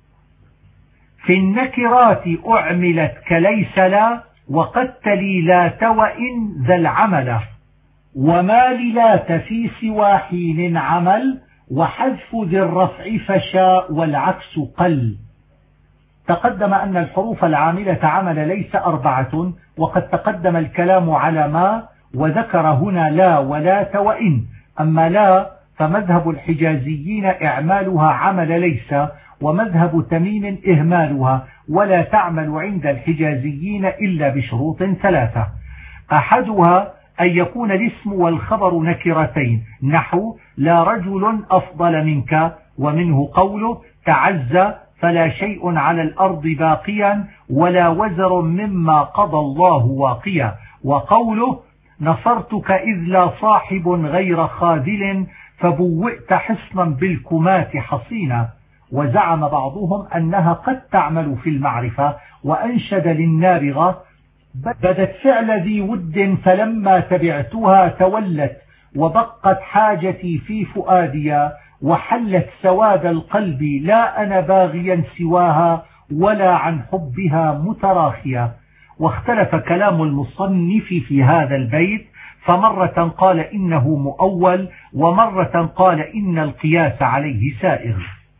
في النكرات أعملت كليس لا، وقد تلي لات وإن ذا العمل، وما للات في سوى حين عمل، وحذف ذي الرفع فشاء والعكس قل. تقدم أن الحروف العاملة عمل ليس 4، وقد تقدم الكلام على ما، وذكر هنا لا ولات وإن. أما لا فمذهب الحجازيين إعمالها عمل ليس، ومذهب تميم إهمالها، ولا تعمل عند الحجازيين إلا بشروط 3. أحدها أن يكون الاسم والخبر نكرتين، نحو لا رجل أفضل منك، ومنه قوله تعزى فلا شيء على الأرض باقيا، ولا وزر مما قضى الله واقيا، وقوله نصرتك إذ لا صاحب غير خاذل، فبوئت حصنا بالكمات حصينا. وزعم بعضهم أنها قد تعمل في المعرفة، وأنشد للنابغة بدت فعل ذي ود فلما تبعتها تولت، وبقت حاجتي في فؤاديا، وحلت سواد القلب لا أنا باغيا سواها، ولا عن حبها متراخيا. واختلف كلام المصنف في هذا البيت، فمرة قال إنه مؤول، ومرة قال إن القياس عليه سائغ.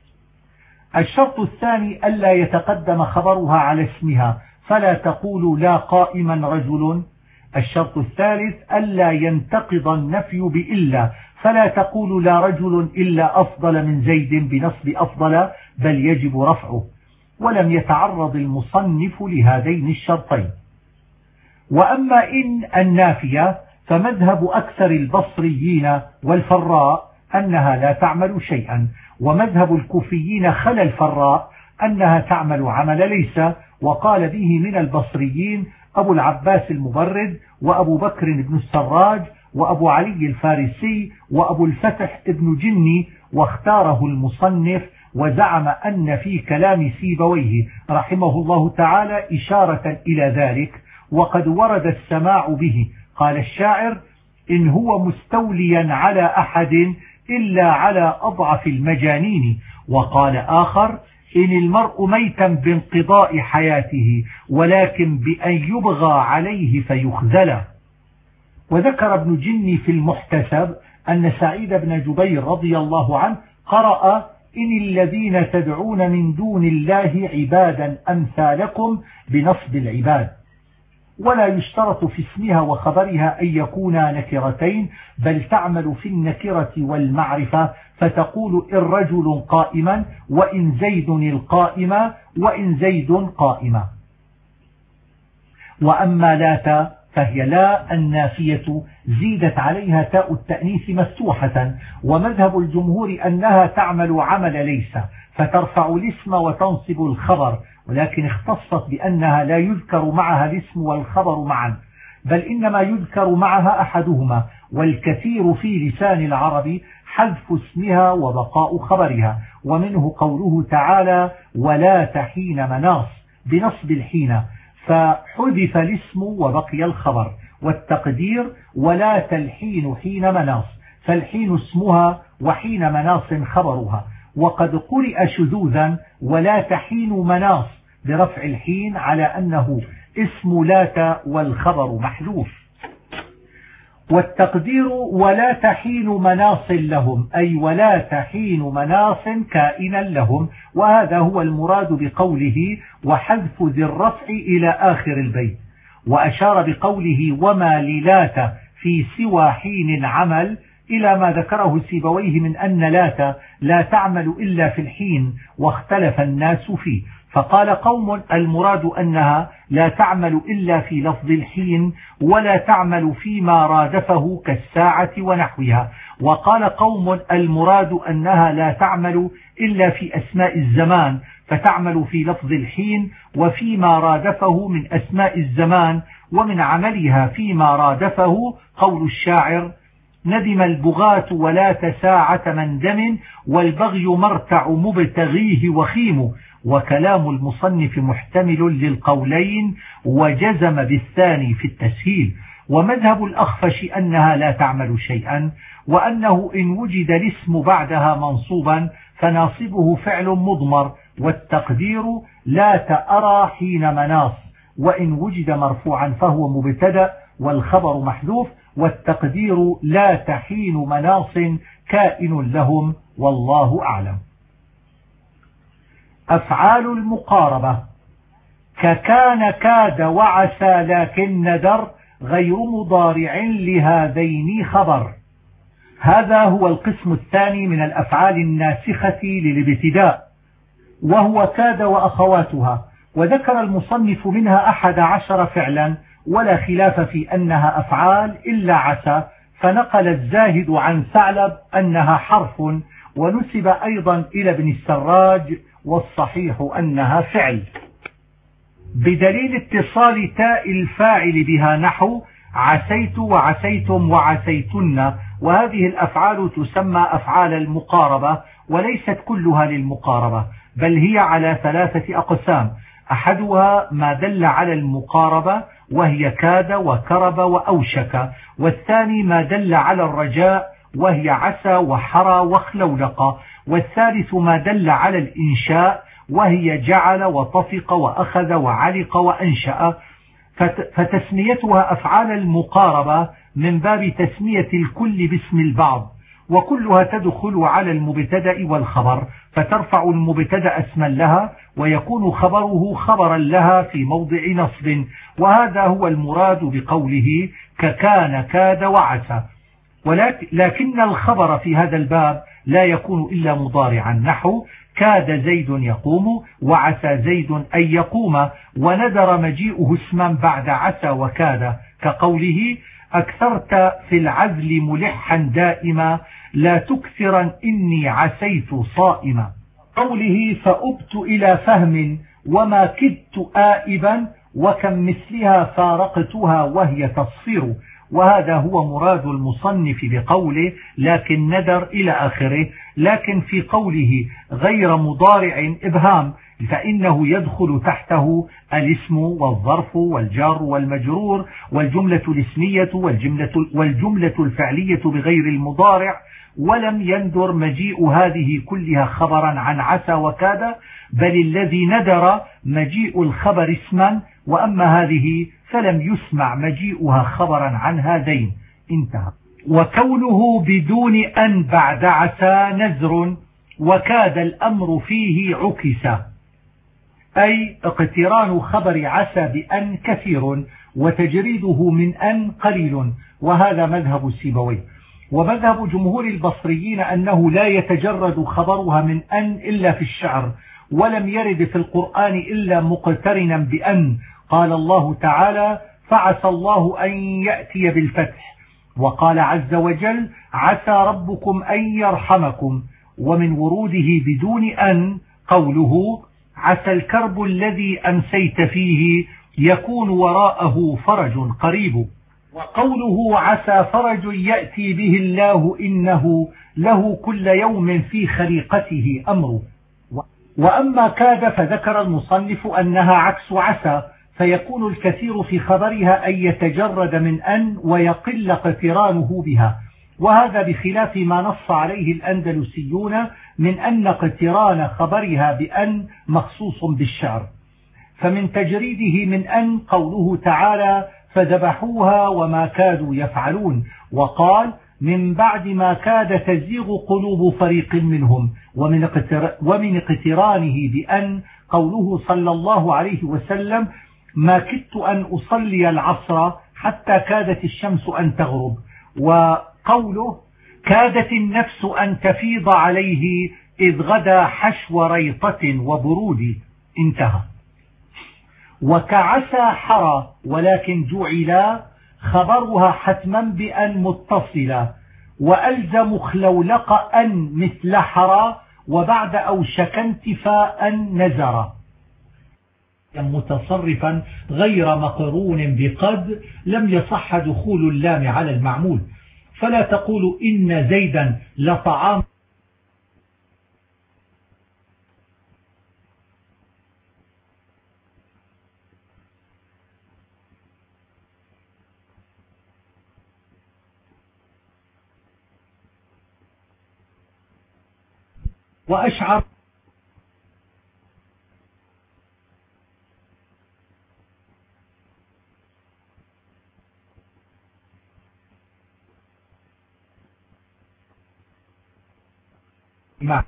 الشرط الثاني ألا يتقدم خبرها على اسمها، فلا تقول لا قائما رجل. الشرط الثالث ألا ينتقض النفي بإلا، فلا تقول لا رجل إلا أفضل من زيد بنصب أفضل، بل يجب رفعه. ولم يتعرض المصنف لهذين الشرطين. وأما إن النافية فمذهب أكثر البصريين والفراء أنها لا تعمل شيئا، ومذهب الكوفيين خلا الفراء أنها تعمل عمل ليس، وقال به من البصريين أبو العباس المبرد، وأبو بكر بن السراج، وأبو علي الفارسي، وأبو الفتح ابن جني. واختاره المصنف، وزعم أن في كلام سيبويه رحمه الله تعالى إشارة إلى ذلك، وقد ورد السماع به. قال الشاعر إن هو مستوليا على أحد إلا على أضعف المجانين. وقال آخر إن المرء ميتا بانقضاء حياته، ولكن بأن يبغى عليه فيخذل. وذكر ابن جني في المحتسب أن سعيد بن جبير رضي الله عنه قرأ إن الذين تدعون من دون الله عبادا أمثالكم بنصب العباد. ولا يشترط في اسمها وخبرها أن يكونا نكرتين، بل تعمل في النكرة والمعرفة، فتقول إن رجل قائما، وإن زيد القائمة، وإن زيد قائمة. وأما لا فهي لا النافية زيدت عليها تاء التأنيث مفتوحة، ومذهب الجمهور أنها تعمل عمل ليس، فترفع الاسم وتنصب الخبر، ولكن اختصت بأنها لا يذكر معها الاسم والخبر معا، بل إنما يذكر معها أحدهما. والكثير في لسان العرب حذف اسمها وبقاء خبرها، ومنه قوله تعالى ولا تحين مناص بنصب الحين، فحذف الاسم وبقي الخبر. والتقدير ولا تلحين حين مناص، فالحين اسمها وحين مناص خبرها. وقد قرئ شذوذا ولا تحين مناص برفع الحين على أنه اسم لات والخبر محذوف. والتقدير ولا تحين مناص لهم، أي ولا تحين مناص كائنا لهم، وهذا هو المراد بقوله وحذف ذي الرفع إلى آخر البيت. وأشار بقوله وما للات في سوى حين عمل إلى ما ذكره سيبويه من أن لات لا تعمل إلا في الحين، واختلف الناس فيه. فقال قوم المراد أنها لا تعمل إلا في لفظ الحين، ولا تعمل فيما رادفه كالساعة ونحوها. وقال قوم المراد أنها لا تعمل إلا في أسماء الزمان، فتعمل في لفظ الحين وفيما رادفه من أسماء الزمان. ومن عملها فيما رادفه قول الشاعر ندم البغاة ولا تساعة مندم، والبغي مرتع مبتغيه وخيم. وكلام المصنف محتمل للقولين، وجزم بالثاني في التسهيل. ومذهب الأخفش أنها لا تعمل شيئا، وأنه إن وجد الاسم بعدها منصوبا فناصبه فعل مضمر، والتقدير لا تأرى حين مناص، وإن وجد مرفوعا فهو مبتدأ والخبر محذوف، والتقدير لا تحين مناص كائن لهم، والله أعلم. أفعال المقاربة ككان كاد وعسى لكن ندر غير مضارع لهذين خبر. هذا هو القسم الثاني من الأفعال الناسخة للابتداء، وهو كاد وأخواتها. وذكر المصنف منها 11 فعلا، ولا خلاف في أنها أفعال إلا عسى، فنقل الزاهد عن ثعلب أنها حرف، ونسب أيضا إلى ابن السراج، والصحيح أنها فعل، بدليل اتصال تاء الفاعل بها نحو عسيت وعسيتم وعسيتن. وهذه الأفعال تسمى أفعال المقاربة، وليست كلها للمقاربة، بل هي على 3 أقسام. أحدها ما دل على المقاربة وهي كاد وكرب وأوشك، والثاني ما دل على الرجاء وهي عسى وحرى وخلولق، والثالث ما دل على الإنشاء وهي جعل وطفق وأخذ وعلق وأنشأ. فتسميتها أفعال المقاربة من باب تسمية الكل باسم البعض، وكلها تدخل على المبتدأ والخبر، فترفع المبتدأ اسما لها ويكون خبره خبرا لها في موضع نصب. وهذا هو المراد بقوله ككان كاد وعسى. لكن الخبر في هذا الباب لا يكون إلا مضارعا، نحو كاد زيد يقوم وعسى زيد أن يقوم، وندر مجيئه اسما بعد عسى وكاد، كقوله أكثرت في العزل ملحا دائما لا تكثرا إني عسيت صائما. قوله فأبت إلى فهم وما كدت آئبا وكم مثلها فارقتها وهي تصفر. وهذا هو مراد المصنف بقوله لكن ندر إلى آخره. لكن في قوله غير مضارع إبهام، فإنه يدخل تحته الاسم والظرف والجار والمجرور والجملة الاسمية والجملة الفعلية بغير المضارع، ولم يندر مجيء هذه كلها خبرا عن عسى وكاد، بل الذي ندر مجيء الخبر اسما، وأما هذه فلم يسمع مجيئها خبرا عن هذين. انتهى. وكونه بدون أن بعد عسى نزر، وكاد الأمر فيه عكس، أي اقتران خبر عسى بأن كثير وتجريده من أن قليل، وهذا مذهب السيبوي. ومذهب جمهور البصريين أنه لا يتجرد خبرها من أن إلا في الشعر، ولم يرد في القرآن إلا مقترنا بأن. قال الله تعالى فعسى الله أن يأتي بالفتح، وقال عز وجل عسى ربكم أن يرحمكم. ومن وروده بدون أن قوله عسى الكرب الذي أمسيت فيه يكون وراءه فرج قريب. وقوله عسى فرج يأتي به الله إنه له كل يوم في خليقته أمر. وأما كاد فذكر المصنف أنها عكس عسى، فيكون الكثير في خبرها أن يتجرد من أن ويقل اقترانه بها، وهذا بخلاف ما نص عليه الأندلسيون من أن اقتران خبرها بأن مخصوص بالشعر. فمن تجريده من أن قوله تعالى فذبحوها وما كادوا يفعلون، وقال من بعد ما كاد تزيغ قلوب فريق منهم. ومن اقترانه بأن قوله صلى الله عليه وسلم ما كدت أن أصلي العصر حتى كادت الشمس أن تغرب، وقوله كادت النفس أن تفيض عليه إذ غدا حشو ريطة وبرود، انتهى. وكعسى حرى ولكن جعل خبرها حتما بأن متصلا، وألزم خلولق أن مثل حرى، وبعد أوشك انتفاء نزر، متصرفا غير مقرون بقد لم يصح دخول اللام على المعمول. فلا تقول إن زيدا لطعام وأشعر مع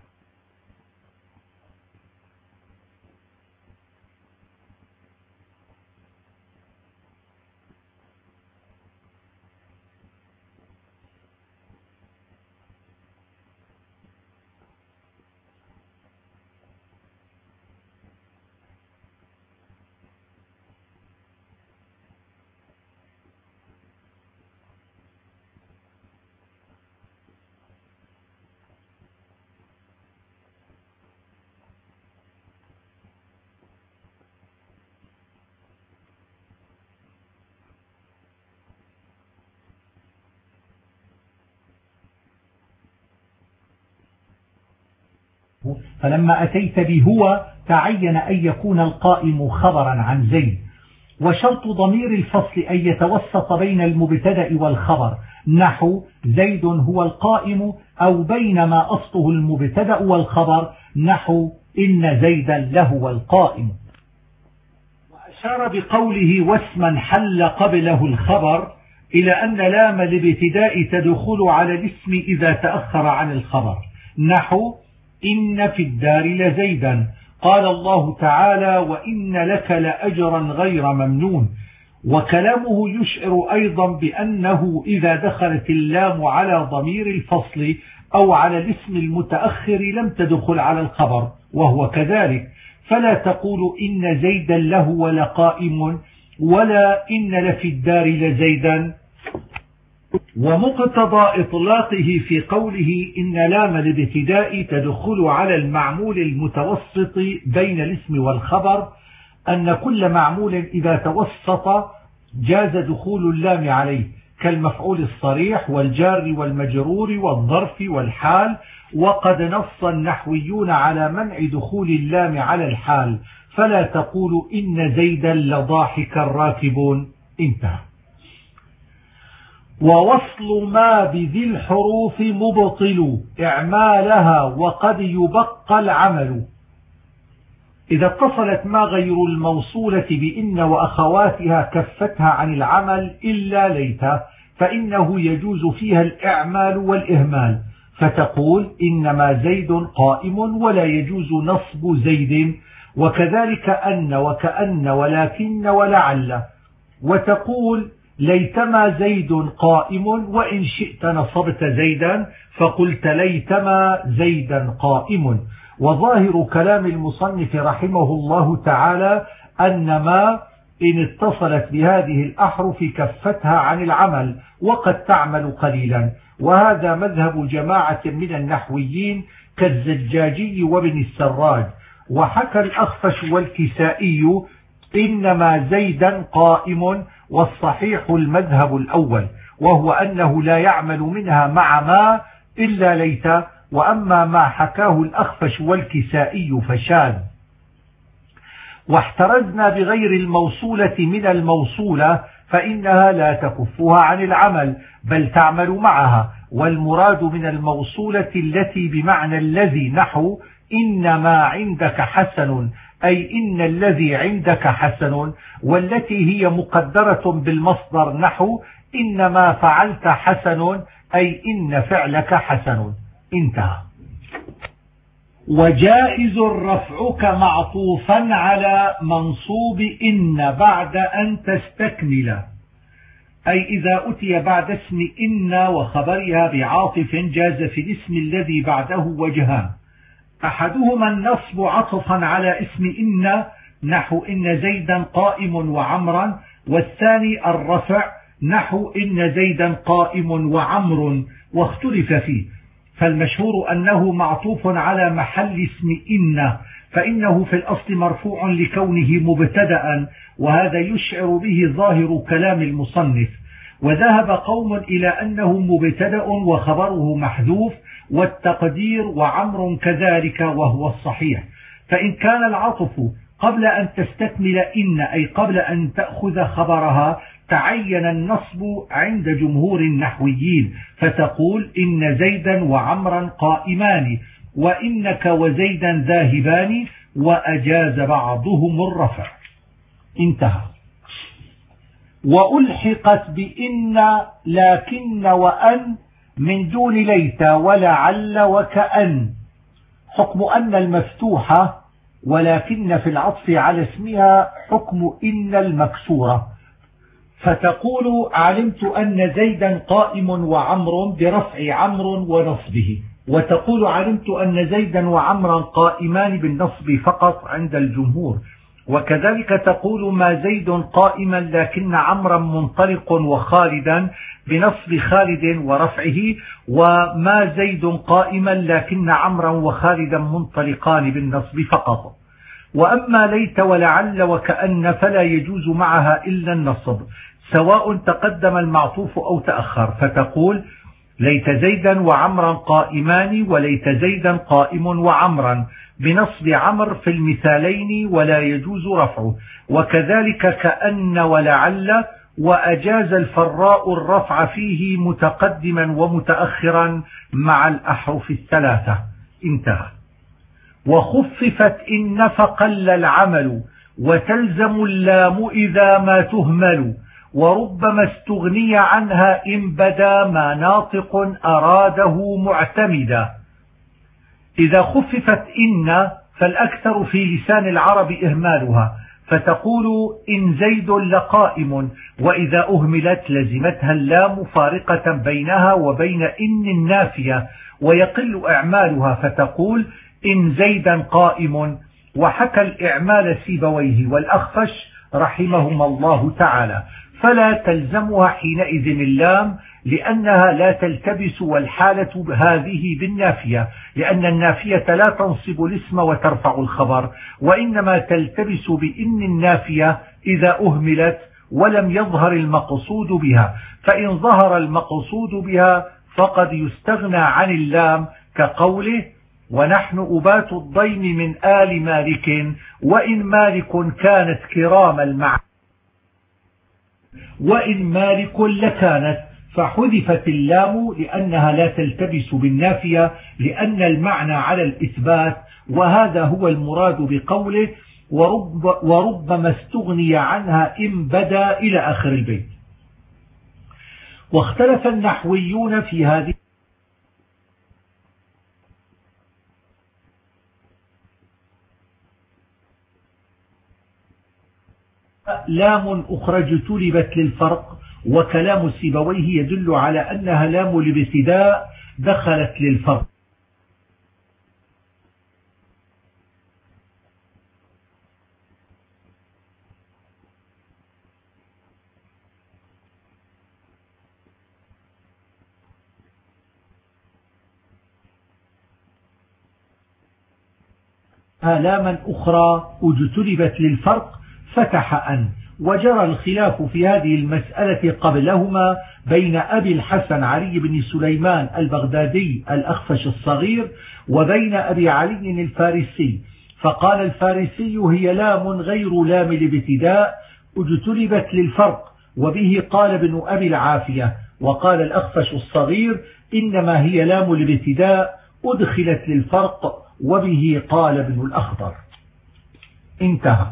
فلما أتيت بهو تعين أن يكون القائم خبرا عن زيد. وشرط ضمير الفصل أن يتوسط بين المبتدأ والخبر، نحو زيد هو القائم، أو بينما أصله المبتدأ والخبر، نحو إن زيدا لهو القائم. وأشار بقوله واسما حل قبله الخبر إلى أن لام الابتداء تدخل على الاسم إذا تأخر عن الخبر، نحو إن في الدار لزيدا، قال الله تعالى وإن لك لأجرا غير ممنون. وكلامه يشعر أيضا بأنه إذا دخلت اللام على ضمير الفصل أو على الاسم المتأخر لم تدخل على الخبر، وهو كذلك. فلا تقول إن زيدا له لقائم، ولا إن لفي الدار لزيدا. ومقتضى إطلاقه في قوله إن لام الابتداء تدخل على المعمول المتوسط بين الاسم والخبر أن كل معمول إذا توسط جاز دخول اللام عليه، كالمفعول الصريح والجار والمجرور والظرف والحال. وقد نص النحويون على منع دخول اللام على الحال، فلا تقول إن زيدا لضاحك راكب، انتهى. ووصل ما بذي الحروف مبطل إعمالها وقد يبقى العمل. إذا اتصلت ما غير الموصولة بإن وأخواتها كفتها عن العمل إلا ليت، فإنه يجوز فيها الإعمال والإهمال، فتقول إنما زيد قائم ولا يجوز نصب زيد، وكذلك أن وكأن ولكن ولعل. وتقول ليتما زيد قائم، وإن شئت نصبت زيدا فقلت ليتما زيدا قائم. وظاهر كلام المصنف رحمه الله تعالى أن ما إن اتصلت بهذه الأحرف كفتها عن العمل وقد تعمل قليلا، وهذا مذهب جماعة من النحويين كالزجاجي وابن السراج. وحكى الأخفش والكسائي إنما زيدا قائم، والصحيح المذهب الأول، وهو أنه لا يعمل منها مع ما إلا ليت. وأما ما حكاه الأخفش والكسائي فشاذ. واحترزنا بغير الموصولة من الموصولة، فإنها لا تكفها عن العمل بل تعمل معها. والمراد من الموصولة التي بمعنى الذي، نحو إنما عندك حسن، أي إن الذي عندك حسن، والتي هي مقدرة بالمصدر، نحو إنما فعلت حسن، أي إن فعلك حسن. انتهى. وجائز رفعك معطوفا على منصوب إن بعد أن تستكمل، أي إذا أتي بعد اسم إن وخبرها بعاطف جاز في الاسم الذي بعده وجهان: أحدهما النصب عطفا على اسم إن، نحو إن زيدا قائم وعمرا، والثاني الرفع، نحو إن زيدا قائم وعمر، واختلف فيه. فالمشهور أنه معطوف على محل اسم إن، فإنه في الأصل مرفوع لكونه مبتدأ، وهذا يشعر به ظاهر كلام المصنف. وذهب قوم إلى أنه مبتدأ وخبره محذوف، والتقدير وعمر كذلك، وهو الصحيح. فإن كان العطف قبل أن تستكمل إن، أي قبل أن تأخذ خبرها، تعين النصب عند جمهور النحويين، فتقول إن زيدا وعمرا قائمان، وإنك وزيدا ذاهبان، وأجاز بعضهم الرفع. انتهى. وألحقت بإن لكن وأن من دون ليت ولعل وكأن. حكم أن المفتوحة ولكن في العطف على اسمها حكم إن المكسورة، فتقول علمت أن زيدا قائم وعمر برفع عمر ونصبه، وتقول علمت أن زيدا وعمرا قائمان بالنصب فقط عند الجمهور. وكذلك تقول ما زيد قائما لكن عمرا منطلق وخالدا بنصب خالد ورفعه، وما زيد قائما لكن عمرا وخالدا منطلقان بالنصب فقط. وأما ليت ولعل وكأن فلا يجوز معها إلا النصب، سواء تقدم المعطوف أو تأخر، فتقول ليت زيدا وعمرا قائمان، وليت زيدا قائم وعمرا بنصب عمر في المثالين ولا يجوز رفعه. وكذلك كأن ولعل، وأجاز الفراء الرفع فيه متقدما ومتأخرا مع الأحرف الثلاثة. انتهى. وخففت إن فقل العمل، وتلزم اللام إذا ما تهمل، وربما استغني عنها إن بدا ما ناطق أراده معتمدا. إذا خففت إن فالأكثر في لسان العرب إهمالها، فتقول إن زيد لقائم، وإذا أهملت لزمتها اللام فارقة بينها وبين إن النافية، ويقل إعمالها، فتقول إن زيدا قائم. وحكى الإعمال سيبويه والأخفش رحمهما الله تعالى، فلا تلزمها حينئذ اللام، لأنها لا تلتبس، والحالة هذه بالنافية، لأن النافية لا تنصب الاسم وترفع الخبر، وإنما تلتبس بإن النافية إذا أهملت ولم يظهر المقصود بها. فإن ظهر المقصود بها فقد يستغنى عن اللام، كقوله ونحن أبات الضيم من آل مالك، وإن مالك كانت كرام المعنى، وإن مالك لكانت، فحذفت اللام لأنها لا تلتبس بالنافية، لأن المعنى على الإثبات. وهذا هو المراد بقوله وربما استغني عنها إن بدا إلى آخر البيت. واختلف النحويون في هذه لام أخرى اجتلبت للفرق، وكلام سيبويه يدل على أنها لام الابتداء دخلت للفرق. لاما أخرى اجتلبت للفرق فتح أن. وجرى الخلاف في هذه المسألة قبلهما بين أبي الحسن علي بن سليمان البغدادي الأخفش الصغير وبين أبي علي الفارسي، فقال الفارسي هي لام غير لام الابتداء اجتلبت للفرق، وبه قال ابن أبي العافية. وقال الأخفش الصغير إنما هي لام الابتداء أدخلت للفرق، وبه قال ابن الأخضر. انتهى.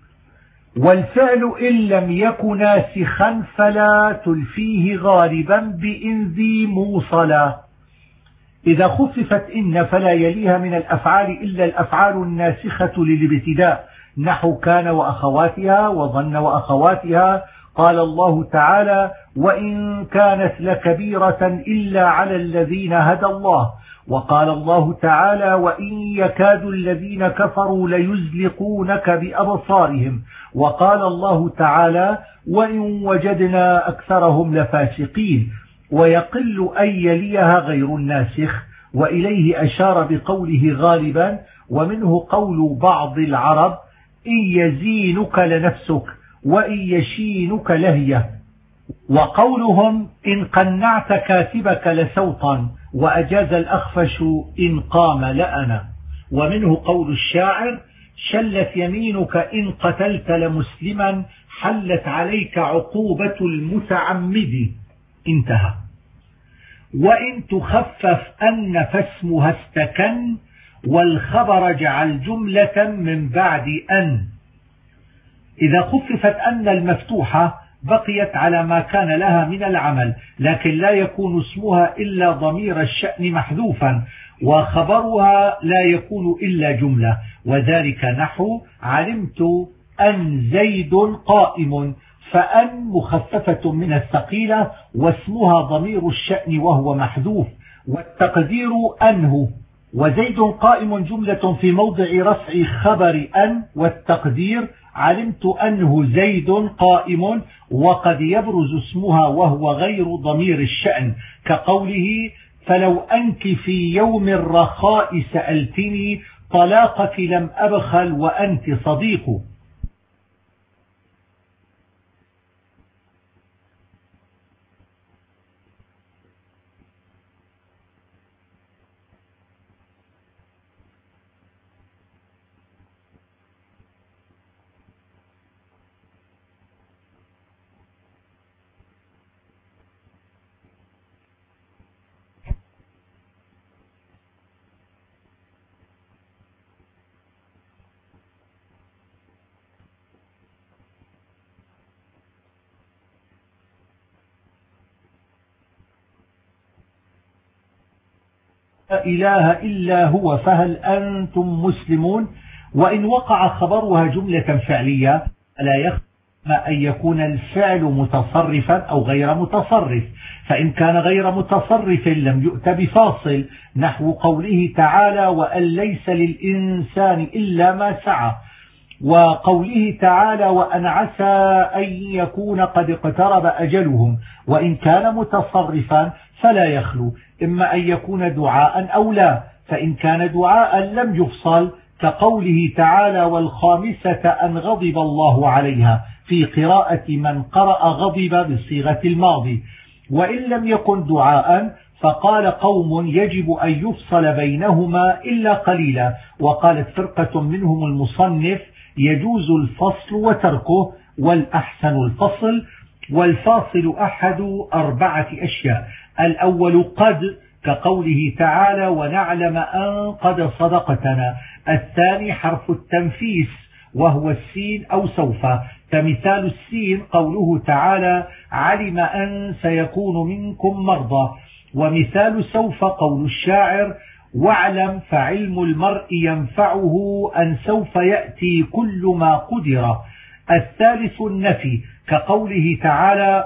والفعل إن لم يكن ناسخا فلا تلفيه غالبا بإن ذي موصلا. إذا خففت إن فلا يليها من الأفعال إلا الأفعال الناسخة للابتداء، نحو كان وأخواتها وظن وأخواتها. قال الله تعالى: وإن كانت لكبيرة إلا على الذين هدى الله. وقال الله تعالى: وإن يكاد الذين كفروا ليزلقونك بأبصارهم. وقال الله تعالى: وإن وجدنا أكثرهم لفاسقين. ويقل أن يليها غير الناسخ، وإليه أشار بقوله غالبا، ومنه قول بعض العرب: إن يزينك لنفسك وإن يشينك لهية. وقولهم إن قنعت كاتبك لسوطا، وأجاز الأخفش إن قام لأنا. ومنه قول الشاعر: شلت يمينك إن قتلت لمسلما حلت عليك عقوبة المتعمد. انتهى. وإن تخفف أن فاسمها استكن، والخبر جعل جملة من بعد أن. إذا خففت أن المفتوحة بقيت على ما كان لها من العمل، لكن لا يكون اسمها إلا ضمير الشأن محذوفا، وخبرها لا يكون إلا جملة، وذلك نحو علمت أن زيد قائم، فأن مخففة من الثقيلة واسمها ضمير الشأن وهو محذوف، والتقدير أنه. وزيد قائم جملة في موضع رفع خبر أن، والتقدير علمت أنه زيد قائم، وقد يبرز اسمها وهو غير ضمير الشأن، كقوله: فلو أنك في يوم الرخاء سألتني طلاقك لم أبخل وأنت صديق. لا إله إلا هو فهل أنتم مسلمون. وإن وقع خبرها جملة فعلية فلا يخفى أن يكون الفعل متصرفا أو غير متصرف، فإن كان غير متصرف لم يؤت بفاصل، نحو قوله تعالى: وأن ليس للإنسان إلا ما سعى. وقوله تعالى: وأن عسى أن يكون قد اقترب أجلهم. وإن كان متصرفا فلا يخلو إما أن يكون دعاء أو لا، فإن كان دعاء لم يفصل، كقوله تعالى: والخامسة أن غضب الله عليها، في قراءة من قرأ غضب بصيغة الماضي. وإن لم يكن دعاء فقال قوم يجب أن يفصل بينهما إلا قليلا، وقالت فرقة منهم المصنف: يجوز الفصل وتركه، والأحسن الفصل. والفاصل أحد 4 أشياء: الأول قد، كقوله تعالى: ونعلم أن قد صدقتنا. الثاني حرف التنفيس وهو السين أو سوف، كمثال السين قوله تعالى: علم أن سيكون منكم مرضى. ومثال سوف قول الشاعر: واعلم فعلم المرء ينفعه أن سوف يأتي كل ما قدر. الثالث النفي، كقوله تعالى: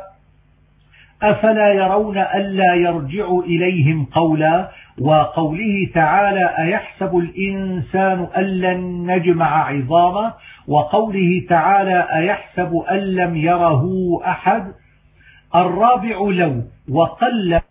أفلا يرون ألا يرجع إليهم قولا. وقوله تعالى: أيحسب الإنسان أن لن نجمع عظاما. وقوله تعالى: أيحسب أن لم يره أحد. الرابع لو، وقل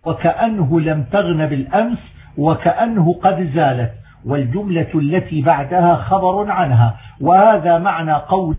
وكأنه لم تغن بالأمس وكأنه قد زالت، والجملة التي بعدها خبر عنها. وهذا معنى قول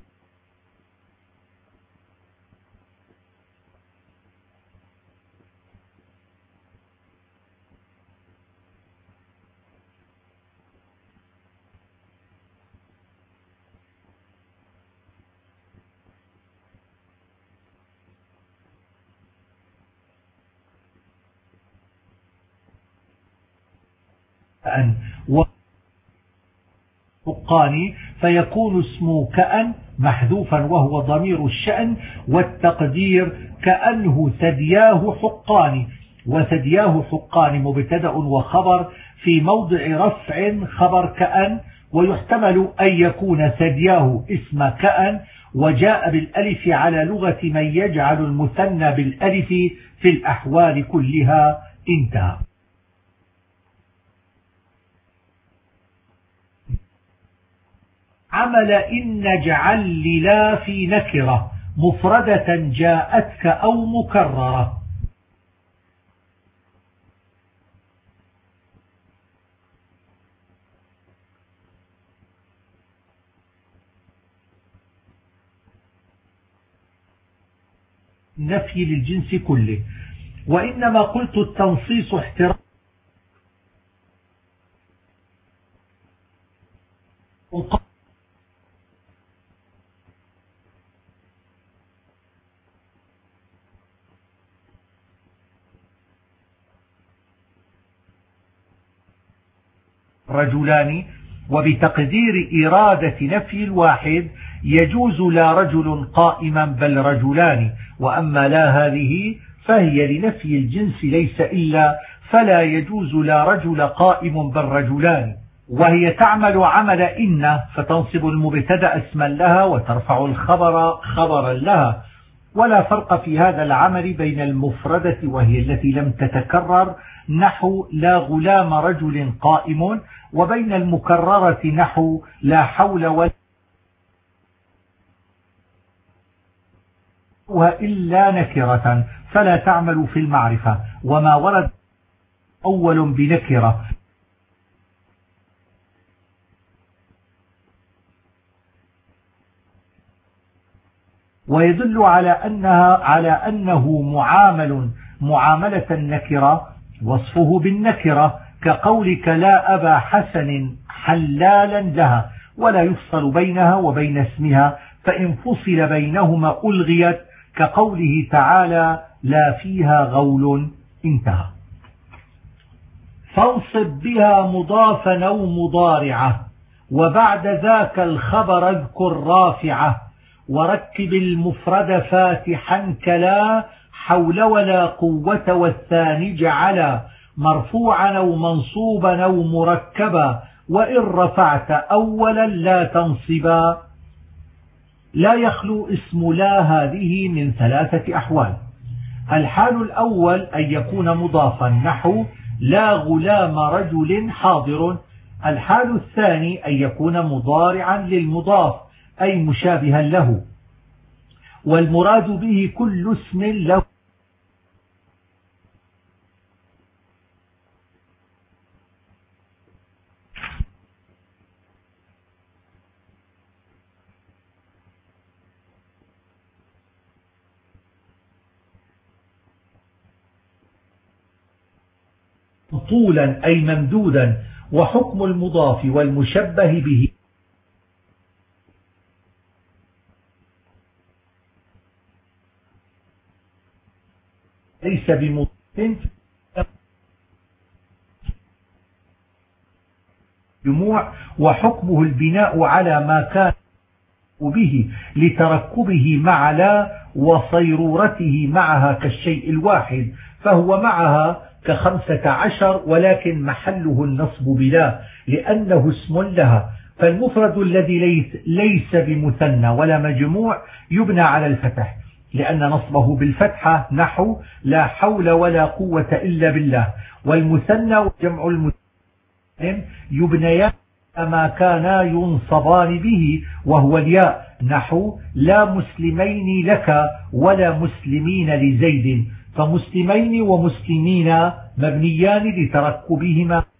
كأن وحقان، فيكون اسم كأن محذوفا وهو ضمير الشأن، والتقدير كأنه ثدياه حقان، وثدياه حقان مبتدأ وخبر في موضع رفع خبر كأن. ويحتمل أن يكون ثدياه اسم كأن وجاء بالألف على لغة من يجعل المثنى بالألف في الأحوال كلها. انتهى. عمل إن اجعل لا في نكرة مفردة جاءتك أو مكررة. نفي للجنس كله، وإنما قلت التنصيص احترام رجلان، وبتقدير إرادة نفي الواحد يجوز لا رجل قائما بل رجلان، وأما لا هذه فهي لنفي الجنس ليس إلا، فلا يجوز لا رجل قائم بل رجلان. وهي تعمل عمل إن، فتنصب المبتدأ اسما لها وترفع الخبر خبرا لها. ولا فرق في هذا العمل بين المفردة وهي التي لم تتكرر نحو لا غلام رجل قائم، وبين المكررة نحو لا حول ولا إلا نكرة، فلا تعمل في المعرفة. وما ورد أول بنكرة ويدل على أنه معاملة النكرة وصفه بالنكرة، كقولك لا أبا حسن حلالا لها، ولا يفصل بينها وبين اسمها، فإن فصل بينهما ألغيت، كقوله تعالى لا فيها غول. انتهى. فانصب بها مضافا أو مضارعة، وبعد ذاك الخبر اذكر رافعة، وركب المفرد فاتحا كلا حول ولا قوة، والثاني جعلا مرفوعا أو منصوبا أو مركبا، وإن رفعت أولا لا تنصبا. لا يخلو اسم لا هذه من ثلاثة أحوال. الحال الأول أن يكون مضافا نحو لا غلام رجل حاضر. الحال الثاني أن يكون مضارعا للمضاف أي مشابها له، والمراد به كل اسم له طولا أي ممدودا. وحكم المضاف والمشبه به ليس بمضاف جموع، وحكمه البناء على ما كان به لتركبه مع لا وصيرورته معها كالشيء الواحد، فهو معها ك15، ولكن محله النصب بلا لأنه اسم لها. فالمفرد الذي ليس بمثنى ولا مجموع يبنى على الفتح، لأن نصبه بالفتحة نحو لا حول ولا قوة إلا بالله. والمثنى وجمع المثنى يبنيان ما كانا ينصبان به، وهو الياء نحو لا مسلمين لك ولا مسلمين لزيد، فمسلمين ومسلمين مبنيان لتركبهما